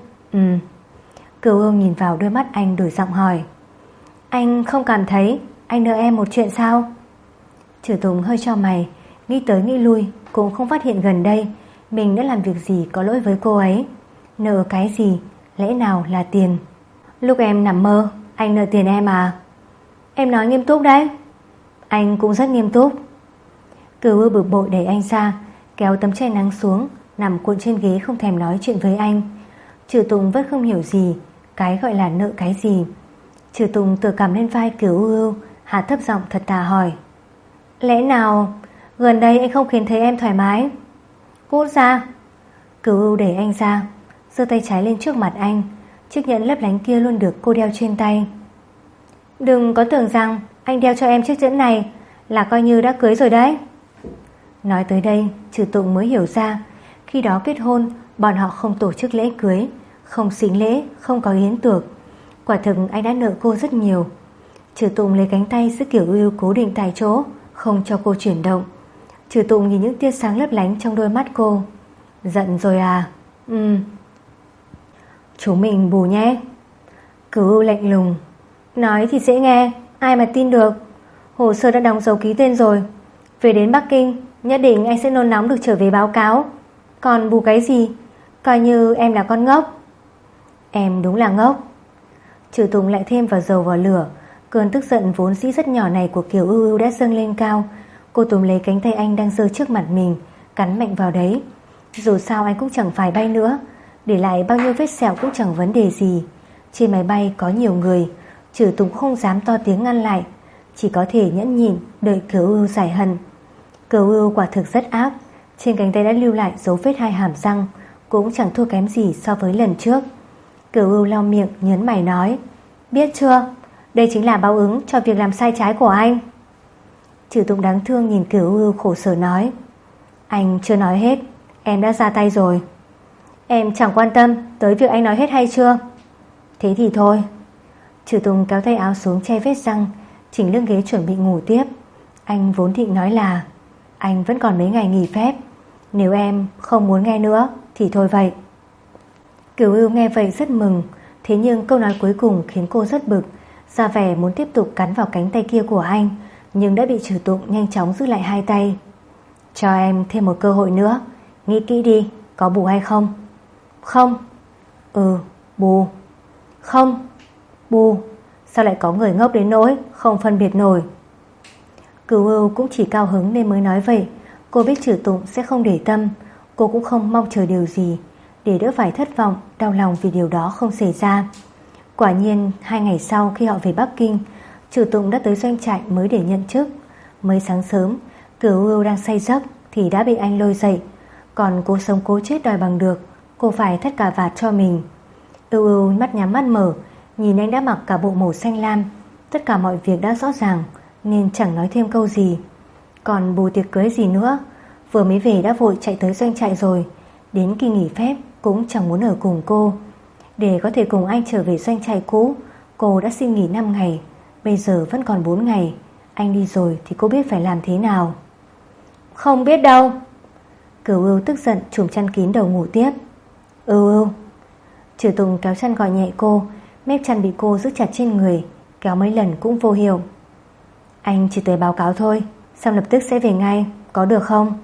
Cửu Ưu nhìn vào đôi mắt anh đổi giọng hỏi. Anh không cảm thấy anh nợ em một chuyện sao? Trừ Tụng hơi chau mày, nghĩ tới nghĩ lui cũng không phát hiện gần đây mình đã làm việc gì có lỗi với cô ấy. Nợ cái gì? Lẽ nào là tiền? Lúc em nằm mơ Anh nợ tiền em à? Em nói nghiêm túc đấy. Anh cũng rất nghiêm túc. Cửu Ưu bực bội đẩy anh ra, kéo tấm che nắng xuống, nằm cuộn trên ghế không thèm nói chuyện với anh. Trừ Tùng vẫn không hiểu gì cái gọi là nợ cái gì. Trừ Tùng tựa cằm lên vai Cửu Ưu, hạ thấp giọng thật thà hỏi: Lẽ nào gần đây anh không khiến thấy em thoải mái? Cút ra. Cửu Ưu đẩy anh ra, giơ tay trái lên trước mặt anh. Chiếc nhẫn lấp lánh kia luôn được cô đeo trên tay. Đừng có tưởng rằng anh đeo cho em chiếc nhẫn này là coi như đã cưới rồi đấy. Nói tới đây, Trừ Tùng mới hiểu ra khi đó kết hôn bọn họ không tổ chức lễ cưới, không sính lễ, không có yến tiệc. Quả thực anh đã nợ cô rất nhiều. Trừ Tùng lấy cánh tay giữ Cửu Ưu cố định tại chỗ, không cho cô chuyển động. Trừ Tùng nhìn những tia sáng lấp lánh trong đôi mắt cô. Giận rồi à? Chúng mình bù nhé. Cửu Ưu lạnh lùng. Nói thì dễ nghe, ai mà tin được. Hồ sơ đã đóng dấu ký tên rồi. Về đến Bắc Kinh, nhất định anh sẽ nôn nóng được trở về báo cáo. Còn bù cái gì? Coi như em là con ngốc. Em đúng là ngốc. Trừ Tùng lại thêm vào dầu vào lửa. Cơn tức giận vốn dĩ rất nhỏ này của Kiều Ưu Ưu đã dâng lên cao. Cô túm lấy cánh tay anh đang giơ trước mặt mình, cắn mạnh vào đấy. Dù sao anh cũng chẳng phải bay nữa, để lại bao nhiêu vết sẹo cũng chẳng vấn đề gì. Trên máy bay có nhiều người, Trừ Tùng không dám to tiếng ngăn lại, chỉ có thể nhẫn nhịn đợi Kiều Ưu giải hận. Kiều Ưu quả thực rất ác, trên cánh tay đã lưu lại dấu vết 2 hàm răng, cũng chẳng thua kém gì so với lần trước. Kiều Ưu lau miệng nhớn mày nói: Biết chưa, đây chính là báo ứng cho việc làm sai trái của anh. Trừ Tùng đáng thương nhìn Kiều Ưu khổ sở nói: Anh chưa nói hết, em đã ra tay rồi. Em chẳng quan tâm tới việc anh nói hết hay chưa. Thế thì thôi. Trừ Tùng kéo tay áo xuống che vết răng, chỉnh lưng ghế chuẩn bị ngủ tiếp. Anh vốn định nói là anh vẫn còn mấy ngày nghỉ phép, nếu em không muốn nghe nữa thì thôi vậy. Kiều Ưu nghe vậy rất mừng, thế nhưng câu nói cuối cùng khiến cô rất bực, ra vẻ muốn tiếp tục cắn vào cánh tay kia của anh, nhưng đã bị Trừ Tùng nhanh chóng giữ lại 2 tay. Cho em thêm một cơ hội nữa, nghĩ kỹ đi, có bù hay không? Không. Bù. Không. Bù. Sao lại có người ngốc đến nỗi không phân biệt nổi? Cửu Ưu cũng chỉ cao hứng nên mới nói vậy. Cô biết Trừ Tùng sẽ không để tâm, cô cũng không mong chờ điều gì, để đỡ phải thất vọng, đau lòng vì điều đó không xảy ra. Quả nhiên 2 ngày sau khi họ về Bắc Kinh, Trừ Tùng đã tới doanh trại mới để nhận chức. Mới sáng sớm, Cửu Ưu đang say giấc thì đã bị anh lôi dậy. Còn cô sống cố chết đòi bằng được, cô phải thắt cà vạt cho mình. Ưu Ưu mắt nhắm mắt mở, nhìn anh đã mặc cả bộ màu xanh lam. Tất cả mọi việc đã rõ ràng nên chẳng nói thêm câu gì. Còn bù tiệc cưới gì nữa, vừa mới về đã vội chạy tới doanh trại rồi. Đến kỳ nghỉ phép cũng chẳng muốn ở cùng cô. Để có thể cùng anh trở về doanh trại cũ, cô đã xin nghỉ 5 ngày. Bây giờ vẫn còn 4 ngày. Anh đi rồi thì cô biết phải làm thế nào. Không biết đâu. Cửu Ưu tức giận trùm chăn kín đầu ngủ tiếp. Ưu. Trừ Tùng kéo chăn gọi nhẹ cô, mép chăn bị cô giữ chặt trên người, kéo mấy lần cũng vô hiệu. Anh chỉ tới báo cáo thôi, xong lập tức sẽ về ngay, có được không?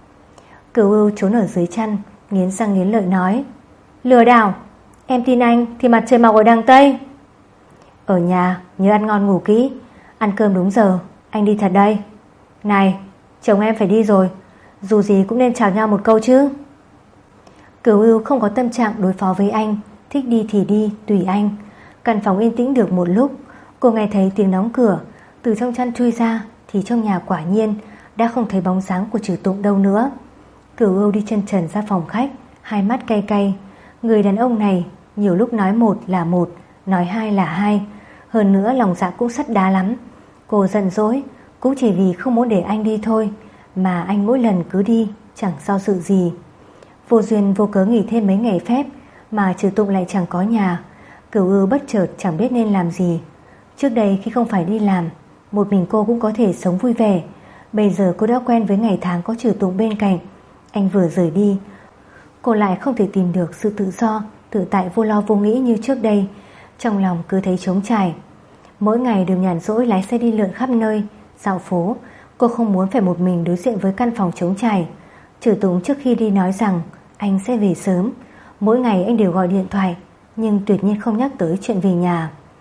Cửu Ưu trốn ở dưới chăn, nghiến răng nghiến lợi nói: Lừa đảo, em tin anh thì mặt trời mọc ở đằng Tây. Ở nhà nhớ ăn ngon ngủ kỹ, ăn cơm đúng giờ, anh đi thật đây. Này, chồng em phải đi rồi, dù gì cũng nên chào nhau một câu chứ. Cửu Ưu không có tâm trạng đối phó với anh, thích đi thì đi, tùy anh. Căn phòng yên tĩnh được một lúc, cô nghe thấy tiếng đóng cửa. Từ trong chăn chui ra thì trong nhà quả nhiên đã không thấy bóng dáng của Trừ Tùng đâu nữa. Cửu Ưu đi chân trần ra phòng khách, hai mắt cay cay. Người đàn ông này nhiều lúc nói một là một, nói hai là hai. Hơn nữa lòng dạ cũng sắt đá lắm. Cô giận dỗi cũng chỉ vì không muốn để anh đi thôi, mà anh mỗi lần cứ đi chẳng do sự gì. Vô duyên vô cớ nghỉ thêm mấy ngày phép mà Trừ Tùng lại chẳng có nhà. Cửu Ưu bất chợt chẳng biết nên làm gì. Trước đây khi không phải đi làm, một mình cô cũng có thể sống vui vẻ. Bây giờ cô đã quen với ngày tháng có Trừ Tùng bên cạnh. Anh vừa rời đi, cô lại không thể tìm được sự tự do, tự tại vô lo vô nghĩ như trước đây. Trong lòng cứ thấy trống trải. Mỗi ngày đều nhàn rỗi lái xe đi lượn khắp nơi, dạo phố. Cô không muốn phải một mình đối diện với căn phòng trống trải. Trừ Tùng trước khi đi nói rằng anh sẽ về sớm. Mỗi ngày anh đều gọi điện thoại, nhưng tuyệt nhiên không nhắc tới chuyện về nhà.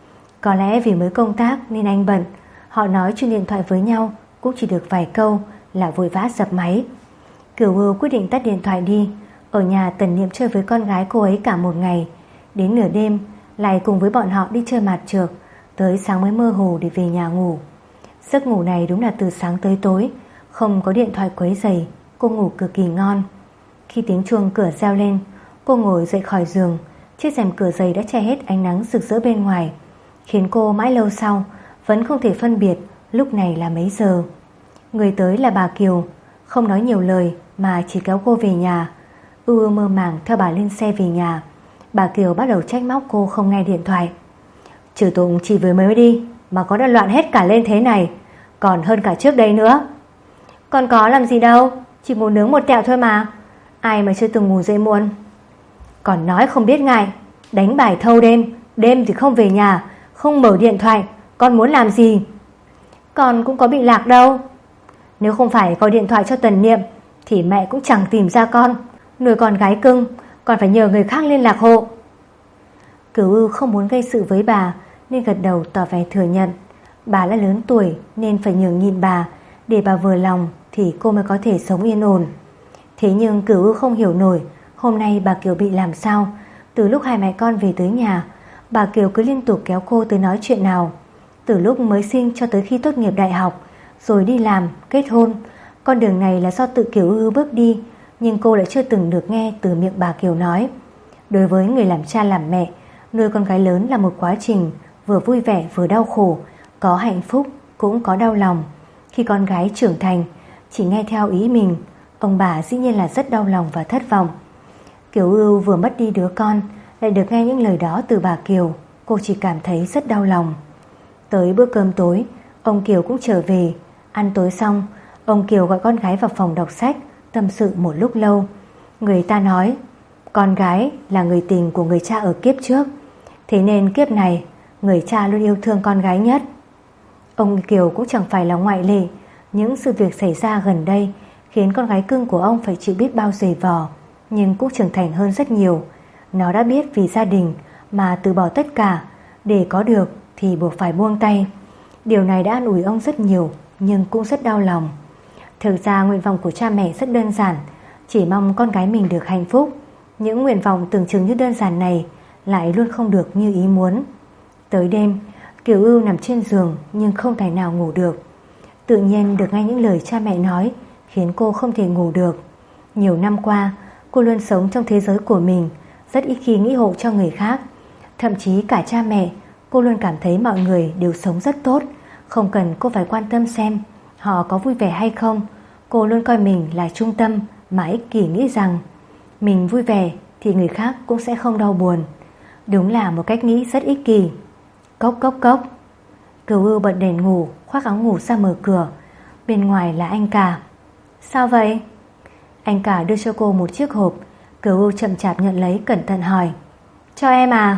Có lẽ vì mới công tác nên anh bận, họ nói chuyện điện thoại với nhau cũng chỉ được vài câu là vội vã dập máy. Cửu Ưu quyết định tắt điện thoại đi, ở nhà tần niệm chơi với con gái cô ấy cả một ngày. Đến nửa đêm lại cùng với bọn họ đi chơi mạt trượt, tới sáng mới mơ hồ để về nhà ngủ. Giấc ngủ này đúng là từ sáng tới tối, không có điện thoại quấy rầy, cô ngủ cực kỳ ngon. Khi tiếng chuông cửa reo lên, cô ngồi dậy khỏi giường. Chiếc rèm cửa dày đã che hết ánh nắng rực rỡ bên ngoài, khiến cô mãi lâu sau vẫn không thể phân biệt lúc này là mấy giờ. Người tới là bà Kiều, không nói nhiều lời mà chỉ kéo cô về nhà. Ưu mơ màng theo bà lên xe về nhà. Bà Kiều bắt đầu trách móc cô không nghe điện thoại. Trừ Tùng chỉ vừa mới đi mà có đã loạn hết cả lên thế này, còn hơn cả trước đây nữa. Còn có làm gì đâu, chỉ ngủ nướng một tẹo thôi mà, ai mà chưa từng ngủ dậy muộn. Còn nói không biết ngại, đánh bài thâu đêm, đêm thì không về nhà, không mở điện thoại, con muốn làm gì? Con cũng có bị lạc đâu. Nếu không phải gọi điện thoại cho Tần Niệm thì mẹ cũng chẳng tìm ra con. Nuôi con gái cưng, còn phải nhờ người khác liên lạc hộ. Cửu Ưu không muốn gây sự với bà nên gật đầu tỏ vẻ thừa nhận. Bà đã lớn tuổi nên phải nhường nhịn bà, để bà vừa lòng thì cô mới có thể sống yên ổn. Thế nhưng Cửu Ưu không hiểu nổi hôm nay bà Kiều bị làm sao. Từ lúc hai mẹ con về tới nhà, bà Kiều cứ liên tục kéo cô tới nói chuyện nào. Từ lúc mới sinh cho tới khi tốt nghiệp đại học, rồi đi làm, kết hôn. Con đường này là do tự Kiều Ưu bước đi, nhưng cô lại chưa từng được nghe từ miệng bà Kiều nói. Đối với người làm cha làm mẹ, nuôi con gái lớn là một quá trình vừa vui vẻ vừa đau khổ, có hạnh phúc cũng có đau lòng. Khi con gái trưởng thành chỉ nghe theo ý mình, ông bà dĩ nhiên là rất đau lòng và thất vọng. Kiều Ưu vừa mất đi đứa con, lại được nghe những lời đó từ bà Kiều, cô chỉ cảm thấy rất đau lòng. Tới bữa cơm tối, ông Kiều cũng trở về. Ăn tối xong, ông Kiều gọi con gái vào phòng đọc sách, tâm sự một lúc lâu. Người ta nói con gái là người tình của người cha ở kiếp trước, thế nên kiếp này người cha luôn yêu thương con gái nhất. Ông Kiều cũng chẳng phải là ngoại lệ. Những sự việc xảy ra gần đây khiến con gái cưng của ông phải chịu biết bao giày vò, nhưng cũng trưởng thành hơn rất nhiều. Nó đã biết vì gia đình mà từ bỏ tất cả, để có được thì buộc phải buông tay. Điều này đã an ủi ông rất nhiều, nhưng cũng rất đau lòng. Thực ra nguyện vọng của cha mẹ rất đơn giản, chỉ mong con gái mình được hạnh phúc. Những nguyện vọng tưởng chừng như đơn giản này lại luôn không được như ý muốn. Tới đêm, Kiều Ưu nằm trên giường nhưng không thể nào ngủ được. Tự nhiên được nghe những lời cha mẹ nói khiến cô không thể ngủ được. Nhiều năm qua, cô luôn sống trong thế giới của mình, rất ít khi nghĩ hộ cho người khác. Thậm chí cả cha mẹ, cô luôn cảm thấy mọi người đều sống rất tốt, không cần cô phải quan tâm xem họ có vui vẻ hay không. Cô luôn coi mình là trung tâm mà ích kỷ nghĩ rằng mình vui vẻ thì người khác cũng sẽ không đau buồn. Đúng là một cách nghĩ rất ích kỷ. Cốc cốc cốc. Cửu Ưu bật đèn ngủ, khoác áo ngủ ra mở cửa. Bên ngoài là anh cả. Sao vậy? Anh cả đưa cho cô một chiếc hộp. Cửu Ưu chậm chạp nhận lấy, cẩn thận hỏi. Cho em à?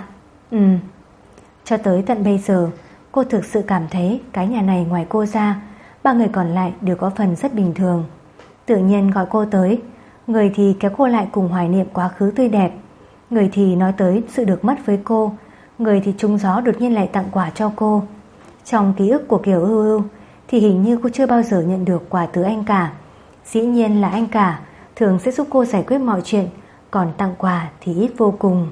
Cho tới tận bây giờ, cô thực sự cảm thấy cái nhà này ngoài cô ra, ba người còn lại đều có phần rất bình thường. Tự nhiên gọi cô tới, người thì kéo cô lại cùng hoài niệm quá khứ tươi đẹp, người thì nói tới sự được mất với cô, người thì trúng gió đột nhiên lại tặng quà cho cô. Trong ký ức của Kiều Ưu thì hình như cô chưa bao giờ nhận được quà từ anh cả. Dĩ nhiên là anh cả thường sẽ giúp cô giải quyết mọi chuyện, còn tặng quà thì ít vô cùng.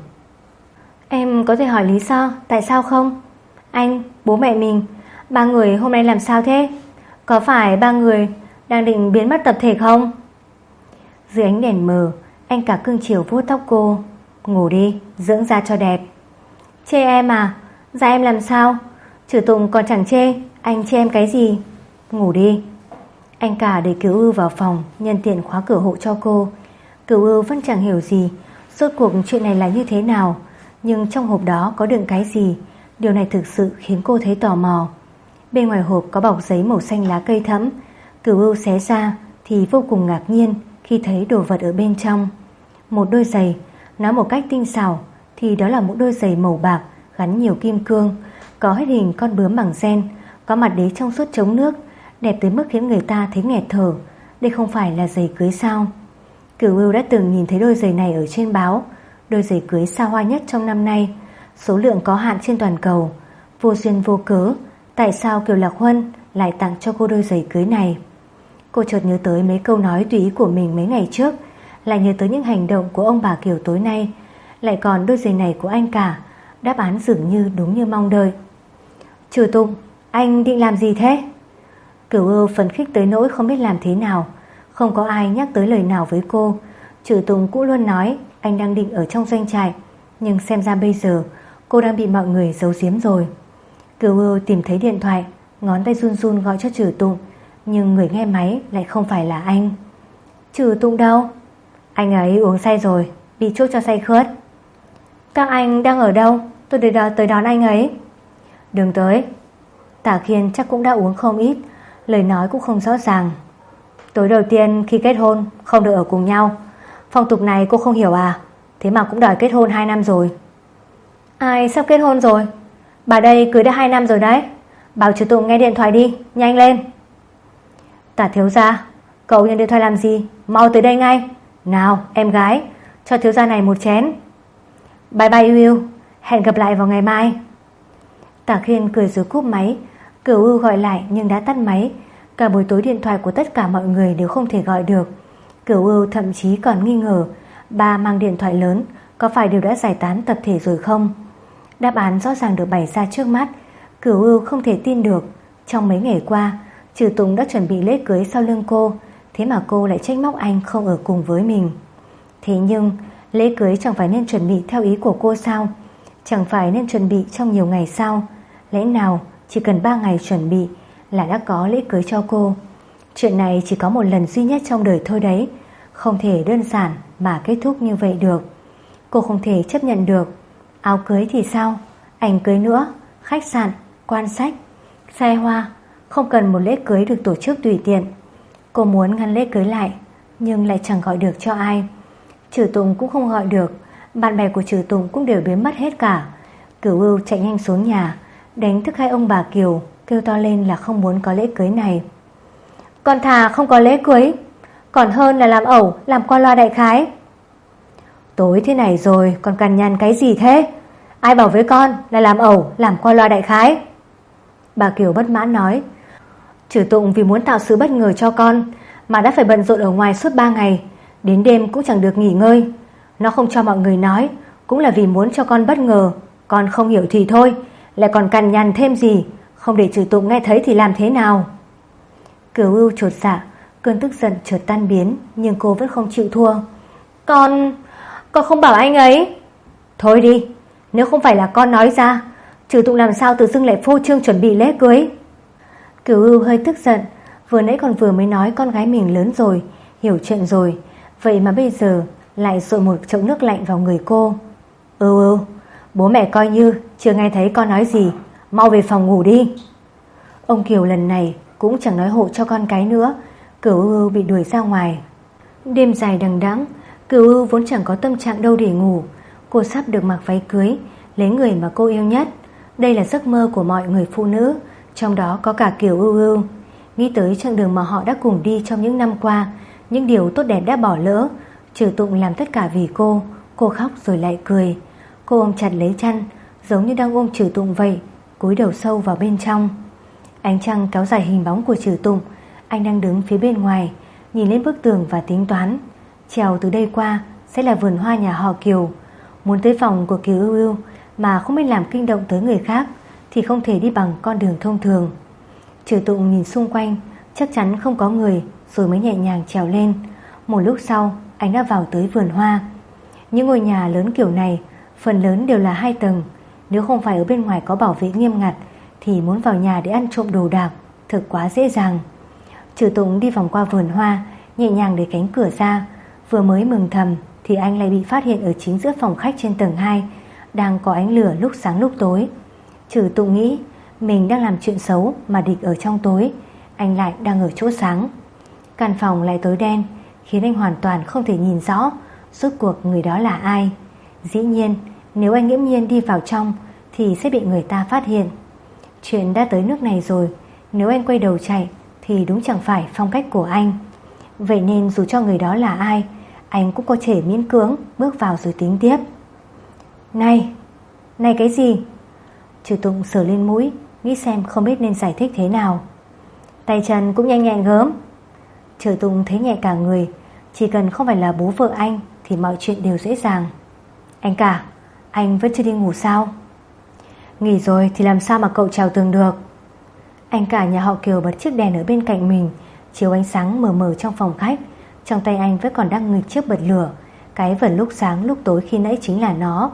Em có thể hỏi lý do tại sao không? Anh, bố mẹ mình, ba người hôm nay làm sao thế? Có phải ba người đang định biến mất tập thể không? Dưới ánh đèn mờ, anh cả cưng chiều vuốt tóc cô. Ngủ đi, dưỡng da cho đẹp. Chê em à? Da em làm sao? Trừ Tùng còn chẳng chê, anh chê em cái gì? Ngủ đi. Anh cả để Kiều Ưu vào phòng, nhân tiện khóa cửa hộ cho cô. Kiều Ưu vẫn chẳng hiểu gì rốt cuộc chuyện này là như thế nào, nhưng trong hộp đó có đựng cái gì, điều này thực sự khiến cô thấy tò mò. Bên ngoài hộp có bọc giấy màu xanh lá cây thẫm. Kiều Ưu xé ra thì vô cùng ngạc nhiên khi thấy đồ vật ở bên trong. Một đôi giày, nói một cách tinh xảo thì đó là một đôi giày màu bạc gắn nhiều kim cương, có hết hình con bướm bằng ren, có mặt đế trong suốt chống nước, đẹp tới mức khiến người ta thấy nghẹt thở. Đây không phải là giày cưới sao? Kiều Ưu đã từng nhìn thấy đôi giày này ở trên báo, đôi giày cưới xa hoa nhất trong năm nay, số lượng có hạn trên toàn cầu. Vô duyên vô cớ, tại sao Kiều Lạc Huân lại tặng cho cô đôi giày cưới này? Cô chợt nhớ tới mấy câu nói tùy ý của mình mấy ngày trước, lại nhớ tới những hành động của ông bà Kiều tối nay, lại còn đôi giày này của anh cả. Đáp án dường như đúng như mong đợi. Trừ Tụng, anh định làm gì thế? Cửu Ưu phấn khích tới nỗi không biết làm thế nào. Không có ai nhắc tới lời nào với cô. Trừ Tụng cũng luôn nói anh đang định ở trong doanh trại, nhưng xem ra bây giờ cô đang bị mọi người giấu giếm rồi. Cửu Ưu tìm thấy điện thoại, ngón tay run run gọi cho Trừ Tụng, nhưng người nghe máy lại không phải là anh. Trừ Tụng đâu? Anh ấy uống say rồi, bị chốt cho say khướt. Các anh đang ở đâu? Tôi tới đón anh ấy. Đừng tới. Tả Khiên chắc cũng đã uống không ít, lời nói cũng không rõ ràng. Tối đầu tiên khi kết hôn không được ở cùng nhau. Phong tục này cô không hiểu à? Thế mà cũng đòi kết hôn 2 năm rồi. Ai sắp kết hôn rồi? Bà đây cưới đã 2 năm rồi đấy. Bảo Trừ Tụng nghe điện thoại đi, nhanh lên. Tả thiếu gia, cậu nhận điện thoại làm gì? Mau tới đây ngay. Nào em gái, cho thiếu gia này một chén. Bye bye Ưu Ưu, hẹn gặp lại vào ngày mai. Tả Khiên cười rồi cúp máy. Cửu Ưu gọi lại nhưng đã tắt máy. Cả buổi tối điện thoại của tất cả mọi người đều không thể gọi được. Cửu Ưu thậm chí còn nghi ngờ ba mang điện thoại lớn có phải đều đã giải tán tập thể rồi không. Đáp án rõ ràng được bày ra trước mắt. Cửu Ưu không thể tin được. Trong mấy ngày qua, Trừ Tùng đã chuẩn bị lễ cưới sau lưng cô, thế mà cô lại trách móc anh không ở cùng với mình. Thế nhưng lễ cưới chẳng phải nên chuẩn bị theo ý của cô sao? Chẳng phải nên chuẩn bị trong nhiều ngày sao? Lẽ nào chỉ cần 3 ngày chuẩn bị là đã có lễ cưới cho cô? Chuyện này chỉ có một lần duy nhất trong đời thôi đấy, không thể đơn giản mà kết thúc như vậy được. Cô không thể chấp nhận được. Áo cưới thì sao? Ảnh cưới nữa, khách sạn, quan sách, xe hoa. Không cần một lễ cưới được tổ chức tùy tiện. Cô muốn ngăn lễ cưới lại, nhưng lại chẳng gọi được cho ai. Trừ Tùng cũng không gọi được. Bạn bè của Trừ Tùng cũng đều biến mất hết cả. Cửu Ưu chạy nhanh xuống nhà, đánh thức hai ông bà Kiều, kêu to lên là không muốn có lễ cưới này. Còn thà không có lễ cưới, còn hơn là làm ẩu, làm qua loa đại khái. Tối thế này rồi còn cằn nhằn cái gì thế? Ai bảo với con là làm ẩu, làm qua loa đại khái? Bà Kiều bất mãn nói. Trừ Tụng vì muốn tạo sự bất ngờ cho con mà đã phải bận rộn ở ngoài suốt 3 ngày, đến đêm cũng chẳng được nghỉ ngơi. Nó không cho mọi người nói cũng là vì muốn cho con bất ngờ. Con không hiểu thì thôi, lại còn cằn nhằn thêm gì, không để Trừ Tụng nghe thấy thì làm thế nào? Cửu Ưu chột dạ, cơn tức giận chợt tan biến, nhưng cô vẫn không chịu thua. Con không bảo anh ấy. Thôi đi, nếu không phải là con nói ra, Trừ Tụng làm sao tự dưng lại phô trương chuẩn bị lễ cưới? Cửu Ưu hơi tức giận, vừa nãy còn vừa mới nói con gái mình lớn rồi, hiểu chuyện rồi, vậy mà bây giờ lại dội một chậu nước lạnh vào người cô. Ưu, bố mẹ coi như chưa nghe thấy con nói gì, mau về phòng ngủ đi. Ông Kiều lần này cũng chẳng nói hộ cho con cái nữa. Cửu Ưu bị đuổi ra ngoài. Đêm dài đằng đẵng, Cửu Ưu vốn chẳng có tâm trạng đâu để ngủ. Cô sắp được mặc váy cưới, lấy người mà cô yêu nhất. Đây là giấc mơ của mọi người phụ nữ, trong đó có cả Kiều Ưu. Nghĩ tới chặng đường mà họ đã cùng đi trong những năm qua, những điều tốt đẹp đã bỏ lỡ. Trừ Tụng làm tất cả vì cô khóc rồi lại cười. Cô ôm chặt lấy chăn, giống như đang ôm Trừ Tụng vậy, cúi đầu sâu vào bên trong. Ánh trăng kéo dài hình bóng của Trừ Tụng. Anh đang đứng phía bên ngoài, nhìn lên bức tường và tính toán. Trèo từ đây qua sẽ là vườn hoa nhà họ Kiều. Muốn tới phòng của Kiều Ưu mà không biết làm kinh động tới người khác thì không thể đi bằng con đường thông thường. Trừ Tụng nhìn xung quanh, chắc chắn không có người, rồi mới nhẹ nhàng trèo lên. Một lúc sau, anh đã vào tới vườn hoa. Những ngôi nhà lớn kiểu này phần lớn đều là 2 tầng. Nếu không phải ở bên ngoài có bảo vệ nghiêm ngặt thì muốn vào nhà để ăn trộm đồ đạc thực quá dễ dàng. Trừ Tụng đi vòng qua vườn hoa, nhẹ nhàng đẩy cánh cửa ra. Vừa mới mừng thầm thì anh lại bị phát hiện ở chính giữa phòng khách trên tầng 2, đang có ánh lửa lúc sáng lúc tối. Trừ Tụng nghĩ mình đang làm chuyện xấu mà địch ở trong tối, anh lại đang ở chỗ sáng. Căn phòng lại tối đen, khiến anh hoàn toàn không thể nhìn rõ rốt cuộc người đó là ai. Dĩ nhiên nếu anh nghiễm nhiên đi vào trong thì sẽ bị người ta phát hiện. Chuyện đã tới nước này rồi, nếu anh quay đầu chạy thì đúng chẳng phải phong cách của anh. Vậy nên dù cho người đó là ai, anh cũng có thể miễn cưỡng bước vào rồi tính tiếp. Này cái gì? Trừ Tụng sờ lên mũi, nghĩ xem không biết nên giải thích thế nào. Tay chân cũng nhanh nhẹn gớm. Trừ Tụng thấy nhẹ cả người, chỉ cần không phải là bố vợ anh thì mọi chuyện đều dễ dàng. Anh cả, anh vẫn chưa đi ngủ sao? Nghỉ rồi thì làm sao mà cậu trèo tường được? Anh cả nhà họ Kiều bật chiếc đèn ở bên cạnh mình, chiếu ánh sáng mờ mờ trong phòng khách. Trong tay anh vẫn còn đang nghịch chiếc bật lửa. Cái vật lúc sáng lúc tối khi nãy chính là nó.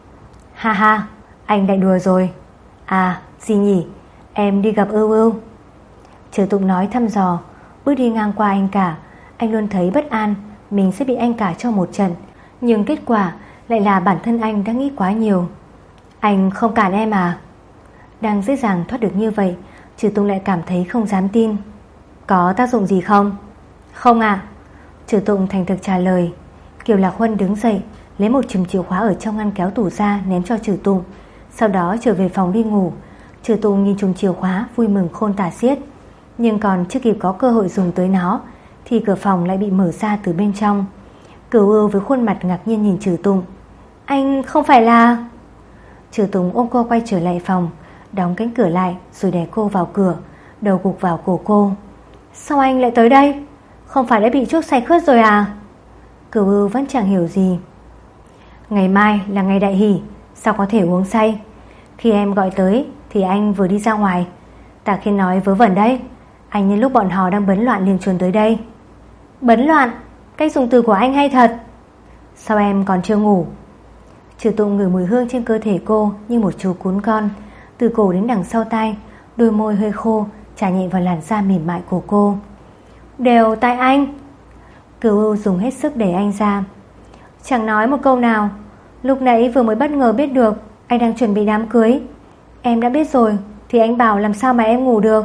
Ha ha, anh lại đùa rồi. À, gì nhỉ? Em đi gặp Ưu Ưu. Trừ Tụng nói thăm dò. Bước đi ngang qua anh cả, anh luôn thấy bất an mình sẽ bị anh cả cho một trận. Nhưng kết quả lại là bản thân anh đã nghĩ quá nhiều. Anh không cản em à? Đang dễ dàng thoát được như vậy, Trừ Tụng lại cảm thấy không dám tin. Có tác dụng gì không? Không ạ. Trừ Tụng thành thực trả lời. Kiều Lạc Huân đứng dậy, lấy một chùm chìa khóa ở trong ngăn kéo tủ ra ném cho Trừ Tụng, sau đó trở về phòng đi ngủ. Trừ Tụng nhìn chùm chìa khóa vui mừng khôn tả xiết. Nhưng còn chưa kịp có cơ hội dùng tới nó thì cửa phòng lại bị mở ra từ bên trong. Cửu Ưu với khuôn mặt ngạc nhiên nhìn Trừ Tụng. Anh không phải là... Trừ Tụng ôm cô quay trở lại phòng, đóng cánh cửa lại rồi đè cô vào cửa, đầu gục vào cổ cô. Sao anh lại tới đây? Không phải đã bị chuốc say khướt rồi à? Cửu Ưu vẫn chẳng hiểu gì. Ngày mai là ngày đại hỷ, sao có thể uống say? Khi em gọi tới thì anh vừa đi ra ngoài. Tả Khiên nói vớ vẩn đấy. Anh nhân lúc bọn họ đang bấn loạn liền chuồn tới đây. Bấn loạn? Cách dùng từ của anh hay thật. Sao em còn chưa ngủ? Trừ Tụng ngửi mùi hương trên cơ thể cô như một chú cún con, từ cổ đến đằng sau tai, đôi môi hơi khô chà nhẹ vào làn da mềm mại của cô. Đều tại anh. Cửu Ưu dùng hết sức đẩy anh ra. Chẳng nói một câu nào. Lúc nãy vừa mới bất ngờ biết được anh đang chuẩn bị đám cưới. Em đã biết rồi thì anh bảo làm sao mà em ngủ được.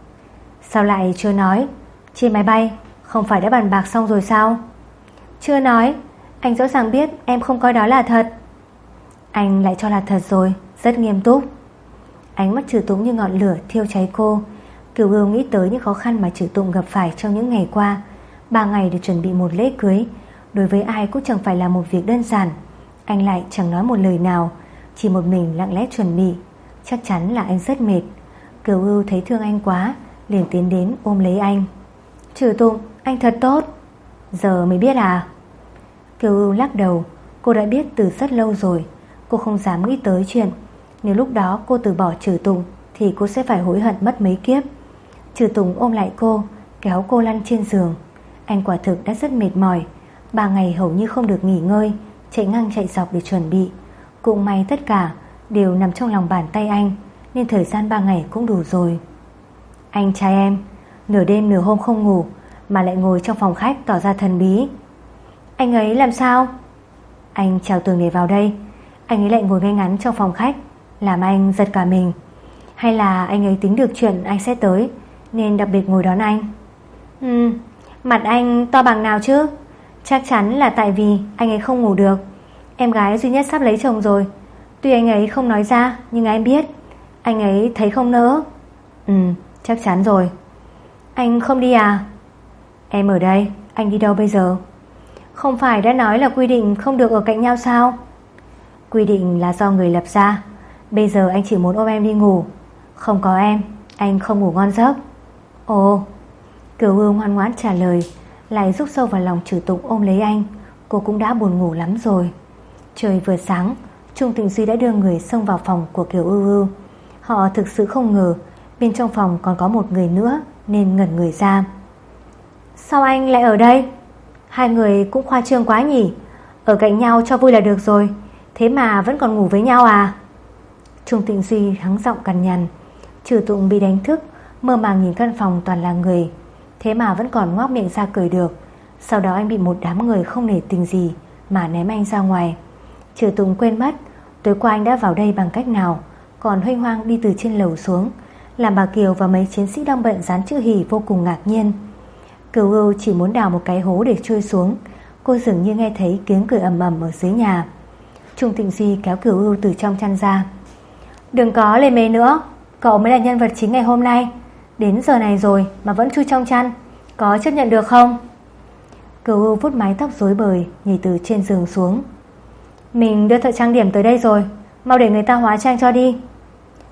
Sao lại chưa nói? Trên máy bay không phải đã bàn bạc xong rồi sao? Chưa nói. Anh rõ ràng biết em không coi đó là thật. Anh lại cho là thật rồi. Rất nghiêm túc. Ánh mắt Trừ Tụng như ngọn lửa thiêu cháy cô. Cửu Ưu nghĩ tới những khó khăn mà Trừ Tụng gặp phải trong những ngày qua. 3 ngày để chuẩn bị một lễ cưới, đối với ai cũng chẳng phải là một việc đơn giản. Anh lại chẳng nói một lời nào, chỉ một mình lặng lẽ chuẩn bị. Chắc chắn là anh rất mệt. Cửu Ưu thấy thương anh quá, liền tiến đến ôm lấy anh. Trừ Tụng, anh thật tốt. Giờ mới biết à? Cửu Ưu lắc đầu. Cô đã biết từ rất lâu rồi. Cô không dám nghĩ tới chuyện nếu lúc đó cô từ bỏ Trừ Tụng thì cô sẽ phải hối hận mất mấy kiếp. Trừ Tụng ôm lại cô, kéo cô lăn trên giường. Anh quả thực đã rất mệt mỏi. 3 ngày hầu như không được nghỉ ngơi, chạy ngang chạy dọc để chuẩn bị. Cũng may tất cả đều nằm trong lòng bàn tay anh, nên thời gian 3 ngày cũng đủ rồi. Anh trai em, nửa đêm nửa hôm không ngủ mà lại ngồi trong phòng khách tỏ ra thần bí. Anh ấy làm sao? Anh trèo tường để vào đây. Anh ấy lại ngồi ngay ngắn trong phòng khách, làm anh giật cả mình. Hay là anh ấy tính được chuyện anh sẽ tới nên đặc biệt ngồi đón anh? Mặt anh to bằng nào chứ? Chắc chắn là tại vì anh ấy không ngủ được. Em gái duy nhất sắp lấy chồng rồi. Tuy anh ấy không nói ra nhưng em biết anh ấy thấy không nỡ. Chắc chắn rồi. Anh không đi à? Em ở đây, anh đi đâu bây giờ? Không phải đã nói là quy định không được ở cạnh nhau sao? Quy định là do người lập ra. Bây giờ anh chỉ muốn ôm em đi ngủ. Không có em, anh không ngủ ngon giấc. Ồ. Cửu Ưu ngoan ngoãn trả lời, lại rúc sâu vào lòng Trừ Tụng ôm lấy anh. Cô cũng đã buồn ngủ lắm rồi. Trời vừa sáng, Trung Tịnh Duy đã đưa người xông vào phòng của Kiều Ưu Ưu. Họ thực sự không ngờ bên trong phòng còn có một người nữa nên ngẩn người ra. Sao anh lại ở đây? Hai người cũng khoa trương quá nhỉ. Ở cạnh nhau cho vui là được rồi, thế mà vẫn còn ngủ với nhau à? Trung Tịnh Duy hắng giọng cằn nhằn. Trừ Tụng bị đánh thức, mơ màng nhìn căn phòng toàn là người, thế mà vẫn còn ngoác miệng ra cười được. Sau đó anh bị một đám người không nể tình gì mà ném anh ra ngoài. Trừ Tụng quên mất tối qua anh đã vào đây bằng cách nào, còn huênh hoang đi từ trên lầu xuống, làm bà Kiều và mấy chiến sĩ đang bận dán chữ hỉ vô cùng ngạc nhiên. Cửu Ưu chỉ muốn đào một cái hố để chui xuống. Cô dường như nghe thấy tiếng cười ầm ầm ở dưới nhà. Trung Tịnh Duy kéo Cửu Ưu từ trong chăn ra. Đừng có lề mề nữa, cậu mới là nhân vật chính ngày hôm nay. Đến giờ này rồi mà vẫn chui trong chăn, có chấp nhận được không? Cửu Ưu vuốt mái tóc rối bời, nhảy từ trên giường xuống. Mình đưa thợ trang điểm tới đây rồi, mau để người ta hóa trang cho đi.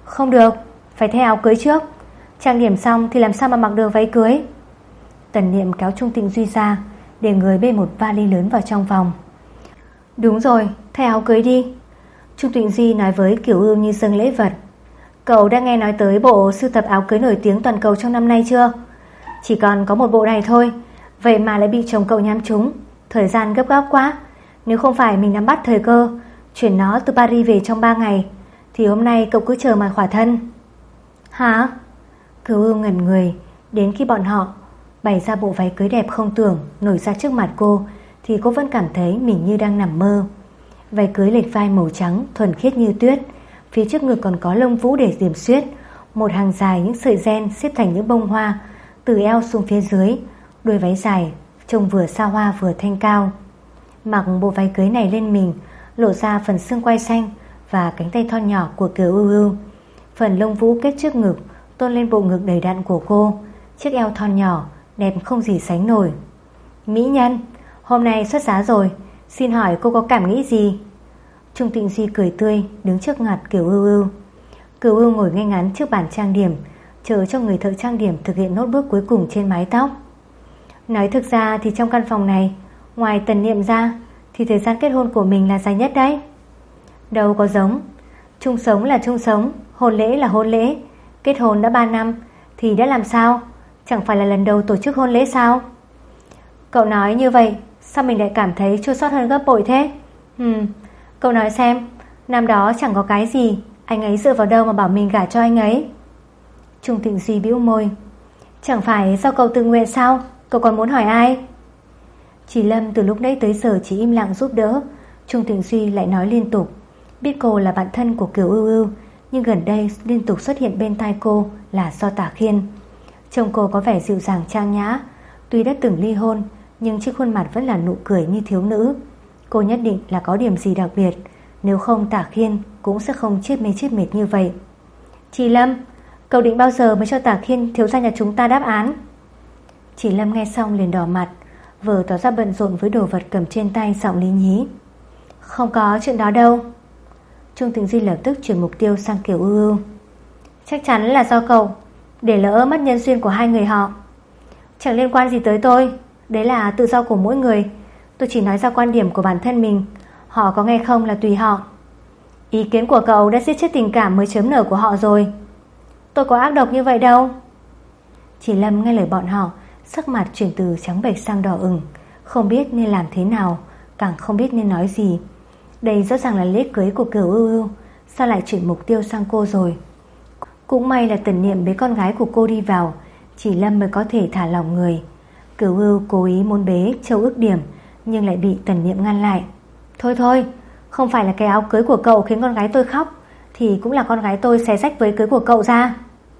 Không được, phải thay áo cưới trước. Trang điểm xong thì làm sao mà mặc được váy cưới. Tần Niệm kéo Trung Tịnh Duy ra, để người bê một vali lớn vào trong phòng. Đúng rồi, thay áo cưới đi. Trung Tịnh Duy nói với Kiều Ưu như dâng lễ vật. Cậu đã nghe nói tới bộ sưu tập áo cưới nổi tiếng toàn cầu trong năm nay chưa? Chỉ còn có một bộ này thôi, vậy mà lại bị chồng cậu nhắm trúng. Thời gian gấp gáp quá. Nếu không phải mình nắm bắt thời cơ chuyển nó từ Paris về trong 3 ngày thì hôm nay cậu cứ chờ mà khỏa thân. Hả? Kiều Ưu ngẩn người. Đến khi bọn họ bày ra bộ váy cưới đẹp không tưởng nổi ra trước mặt cô thì cô vẫn cảm thấy mình như đang nằm mơ. Váy cưới lệch vai màu trắng thuần khiết như tuyết, phía trước ngực còn có lông vũ để điểm xuyết, một hàng dài những sợi ren xếp thành những bông hoa từ eo xuống phía dưới. Đuôi váy dài trông vừa xa hoa vừa thanh cao. Mặc bộ váy cưới này lên mình lộ ra phần xương quai xanh và cánh tay thon nhỏ của Kiều Ưu. Phần lông vũ kết trước ngực tôn lên bộ ngực đầy đặn của cô. Chiếc eo thon nhỏ đẹp không gì sánh nổi. Mỹ nhân, hôm nay xuất giá rồi, xin hỏi cô có cảm nghĩ gì? Trung Tịnh Duy cười tươi đứng trước mặt Kiều Ưu. Kiều Ưu ngồi ngay ngắn trước bàn trang điểm, chờ cho người thợ trang điểm thực hiện nốt bước cuối cùng trên mái tóc. Nói thực ra thì trong căn phòng này, ngoài Tần Niệm ra thì thời gian kết hôn của mình là dài nhất đấy. Đâu có giống. Chung sống là chung sống, hôn lễ là hôn lễ. Kết hôn đã 3 năm thì đã làm sao? Chẳng phải là lần đầu tổ chức hôn lễ sao? Cậu nói như vậy sao mình lại cảm thấy chua xót hơn gấp bội thế? Cậu nói xem, năm đó chẳng có cái gì, anh ấy dựa vào đâu mà bảo mình gả cho anh ấy? Trung Tịnh Duy bĩu môi. Chẳng phải do cậu tự nguyện sao? Cậu còn muốn hỏi ai? Chỉ Lâm từ lúc nãy tới giờ chỉ im lặng giúp đỡ. Trung Tịnh Duy lại nói liên tục. Biết cô là bạn thân của Kiều Ưu, nhưng gần đây liên tục xuất hiện bên tai cô là do Tả Khiên. Trông cô có vẻ dịu dàng trang nhã, tuy đã từng ly hôn nhưng trên khuôn mặt vẫn là nụ cười như thiếu nữ. Cô nhất định là có điểm gì đặc biệt, nếu không Tả Khiên cũng sẽ không chết mệt như vậy. Chị Lâm, cậu định bao giờ mới cho Tả Khiên thiếu gia nhà chúng ta đáp án? Chị Lâm nghe xong liền đỏ mặt, vừa tỏ ra bận rộn với đồ vật cầm trên tay, giọng lý nhí. Không có chuyện đó đâu. Trung Tịnh Duy lập tức chuyển mục tiêu sang Kiều Ưu. Chắc chắn là do cậu, để lỡ mất nhân duyên của hai người họ. Chẳng liên quan gì tới tôi, đấy là tự do của mỗi người. Tôi chỉ nói ra quan điểm của bản thân mình, họ có nghe không là tùy họ. Ý kiến của cậu đã giết chết tình cảm mới chớm nở của họ rồi. Tôi có ác độc như vậy đâu. Chỉ Lâm nghe lời bọn họ, sắc mặt chuyển từ trắng bệch sang đỏ ửng, không biết nên làm thế nào, càng không biết nên nói gì. Đây rõ ràng là lễ cưới của Kiều Ưu, sao lại chuyển mục tiêu sang cô rồi? Cũng may là Tần Niệm bế con gái của cô đi vào, Chỉ Lâm mới có thể thả lỏng người. Kiều Ưu cố ý muốn bế Châu Ước Điểm, nhưng lại bị Tần Niệm ngăn lại. Thôi, không phải là cái áo cưới của cậu khiến con gái tôi khóc, thì cũng là con gái tôi xé rách với cưới của cậu ra.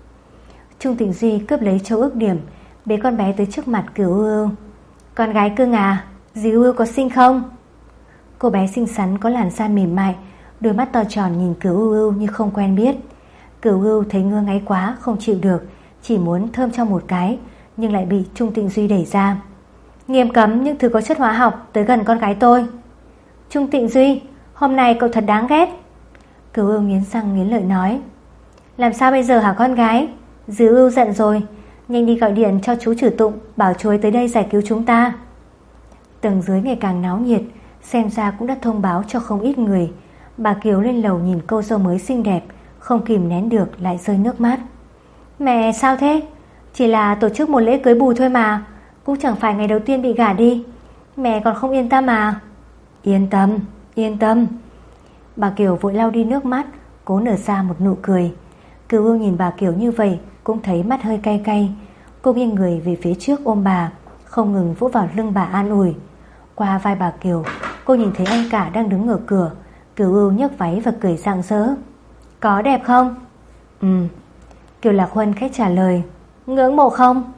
Trung Tịnh Duy cướp lấy Châu Ước Điểm, bế con bé tới trước mặt Kiều Ưu. Con gái cưng à, dì Ưu có xinh không? Cô bé xinh xắn có làn da mềm mại, đôi mắt to tròn nhìn Kiều Ưu như không quen biết. Kiều Ưu thấy ngứa ngáy quá không chịu được, chỉ muốn thơm cho một cái, nhưng lại bị Trung Tịnh Duy đẩy ra. Nghiêm cấm những thứ có chất hóa học tới gần con gái tôi. Trung Tịnh Duy, hôm nay cậu thật đáng ghét. Kiều Ưu nghiến răng nghiến lợi nói. Làm sao bây giờ hả con gái? Dì Ưu giận rồi, nhanh đi gọi điện cho chú Trử Tụng, bảo chú ấy tới đây giải cứu chúng ta. Tầng dưới ngày càng náo nhiệt, xem ra cũng đã thông báo cho không ít người. Bà Kiều lên lầu nhìn cô dâu mới xinh đẹp, không kìm nén được lại rơi nước mắt. Mẹ sao thế? Chỉ là tổ chức một lễ cưới bù thôi mà, cũng chẳng phải ngày đầu tiên bị gả đi. Mẹ còn không yên tâm à? Yên tâm. Bà Kiều vội lau đi nước mắt, cố nở ra một nụ cười. Kiều Ưu nhìn bà Kiều như vậy cũng thấy mắt hơi cay cay. Cô nghiêng người về phía trước ôm bà, không ngừng vỗ vào lưng bà an ủi. Qua vai bà Kiều, cô nhìn thấy anh cả đang đứng ở cửa. Kiều Ưu nhấc váy và cười rạng rỡ. Có đẹp không? Kiều Lạc Huân khách trả lời. Ngưỡng mộ không?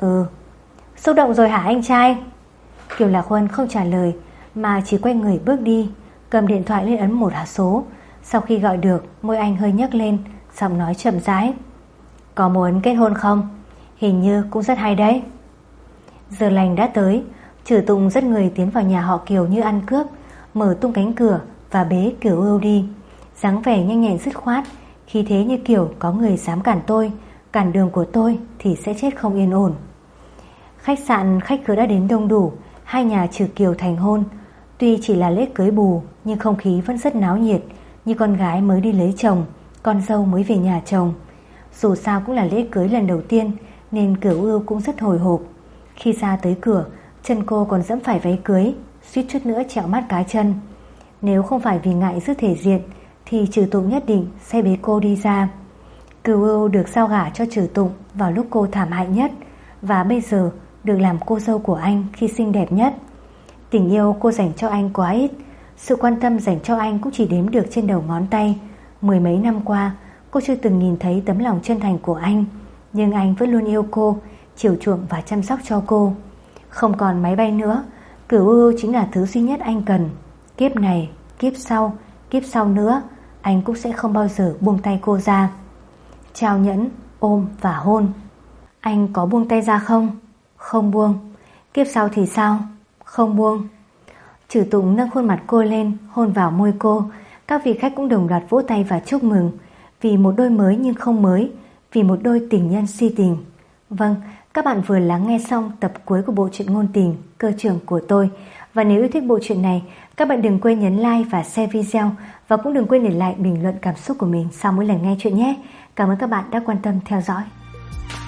Xúc động rồi hả anh trai? Kiều Lạc Huân không trả lời mà chỉ quay người bước đi, cầm điện thoại lên ấn một số. Sau khi gọi được, môi anh hơi nhấc lên, giọng nói chậm rãi. Có muốn kết hôn không? Hình như cũng rất hay đấy. Giờ lành đã tới, Trử Tụng dắt người tiến vào nhà họ Kiều như ăn cướp, mở tung cánh cửa và bế Kiều Ưu đi. Dáng vẻ nhanh nhẹn dứt khoát Khi thế như kiểu có người dám cản tôi, cản đường của tôi thì sẽ chết không yên ổn. Khách sạn khách khứa đã đến đông đủ, hai nhà Trừ Kiều thành hôn. Tuy chỉ là lễ cưới bù nhưng không khí vẫn rất náo nhiệt, như con gái mới đi lấy chồng, con dâu mới về nhà chồng. Dù sao cũng là lễ cưới lần đầu tiên nên Cửu Ưu cũng rất hồi hộp. Khi ra tới cửa, chân cô còn dẫm phải váy cưới, suýt chút nữa trẹo mắt cá chân. Nếu không phải vì ngại giữ thể diện thì Trừ Tụng nhất định sẽ bế cô đi ra. Cửu Ưu được giao gả cho Trừ Tụng vào lúc cô thảm hại nhất, và bây giờ được làm cô dâu của anh khi xinh đẹp nhất. Tình yêu cô dành cho anh quá ít, sự quan tâm dành cho anh cũng chỉ đếm được trên đầu ngón tay. Mười mấy năm qua cô chưa từng nhìn thấy tấm lòng chân thành của anh, nhưng anh vẫn luôn yêu cô, chiều chuộng và chăm sóc cho cô. Không còn máy bay nữa, Cửu Ưu chính là thứ duy nhất anh cần. Kiếp này, kiếp sau nữa, anh cũng sẽ không bao giờ buông tay cô ra. Trao nhẫn, ôm và hôn. Anh có buông tay ra không? Không buông. Kiếp sau thì sao? Không buông. Trừ Tụng nâng khuôn mặt cô lên, hôn vào môi cô. Các vị khách cũng đồng loạt vỗ tay và chúc mừng. Vì một đôi mới nhưng không mới, vì một đôi tình nhân si tình. Vâng, các bạn vừa lắng nghe xong tập cuối của bộ truyện ngôn tình Cơ trưởng của tôi. Và nếu yêu thích bộ truyện này, các bạn đừng quên nhấn like và share video, và cũng đừng quên để lại bình luận cảm xúc của mình sau mỗi lần nghe chuyện nhé. Cảm ơn các bạn đã quan tâm theo dõi.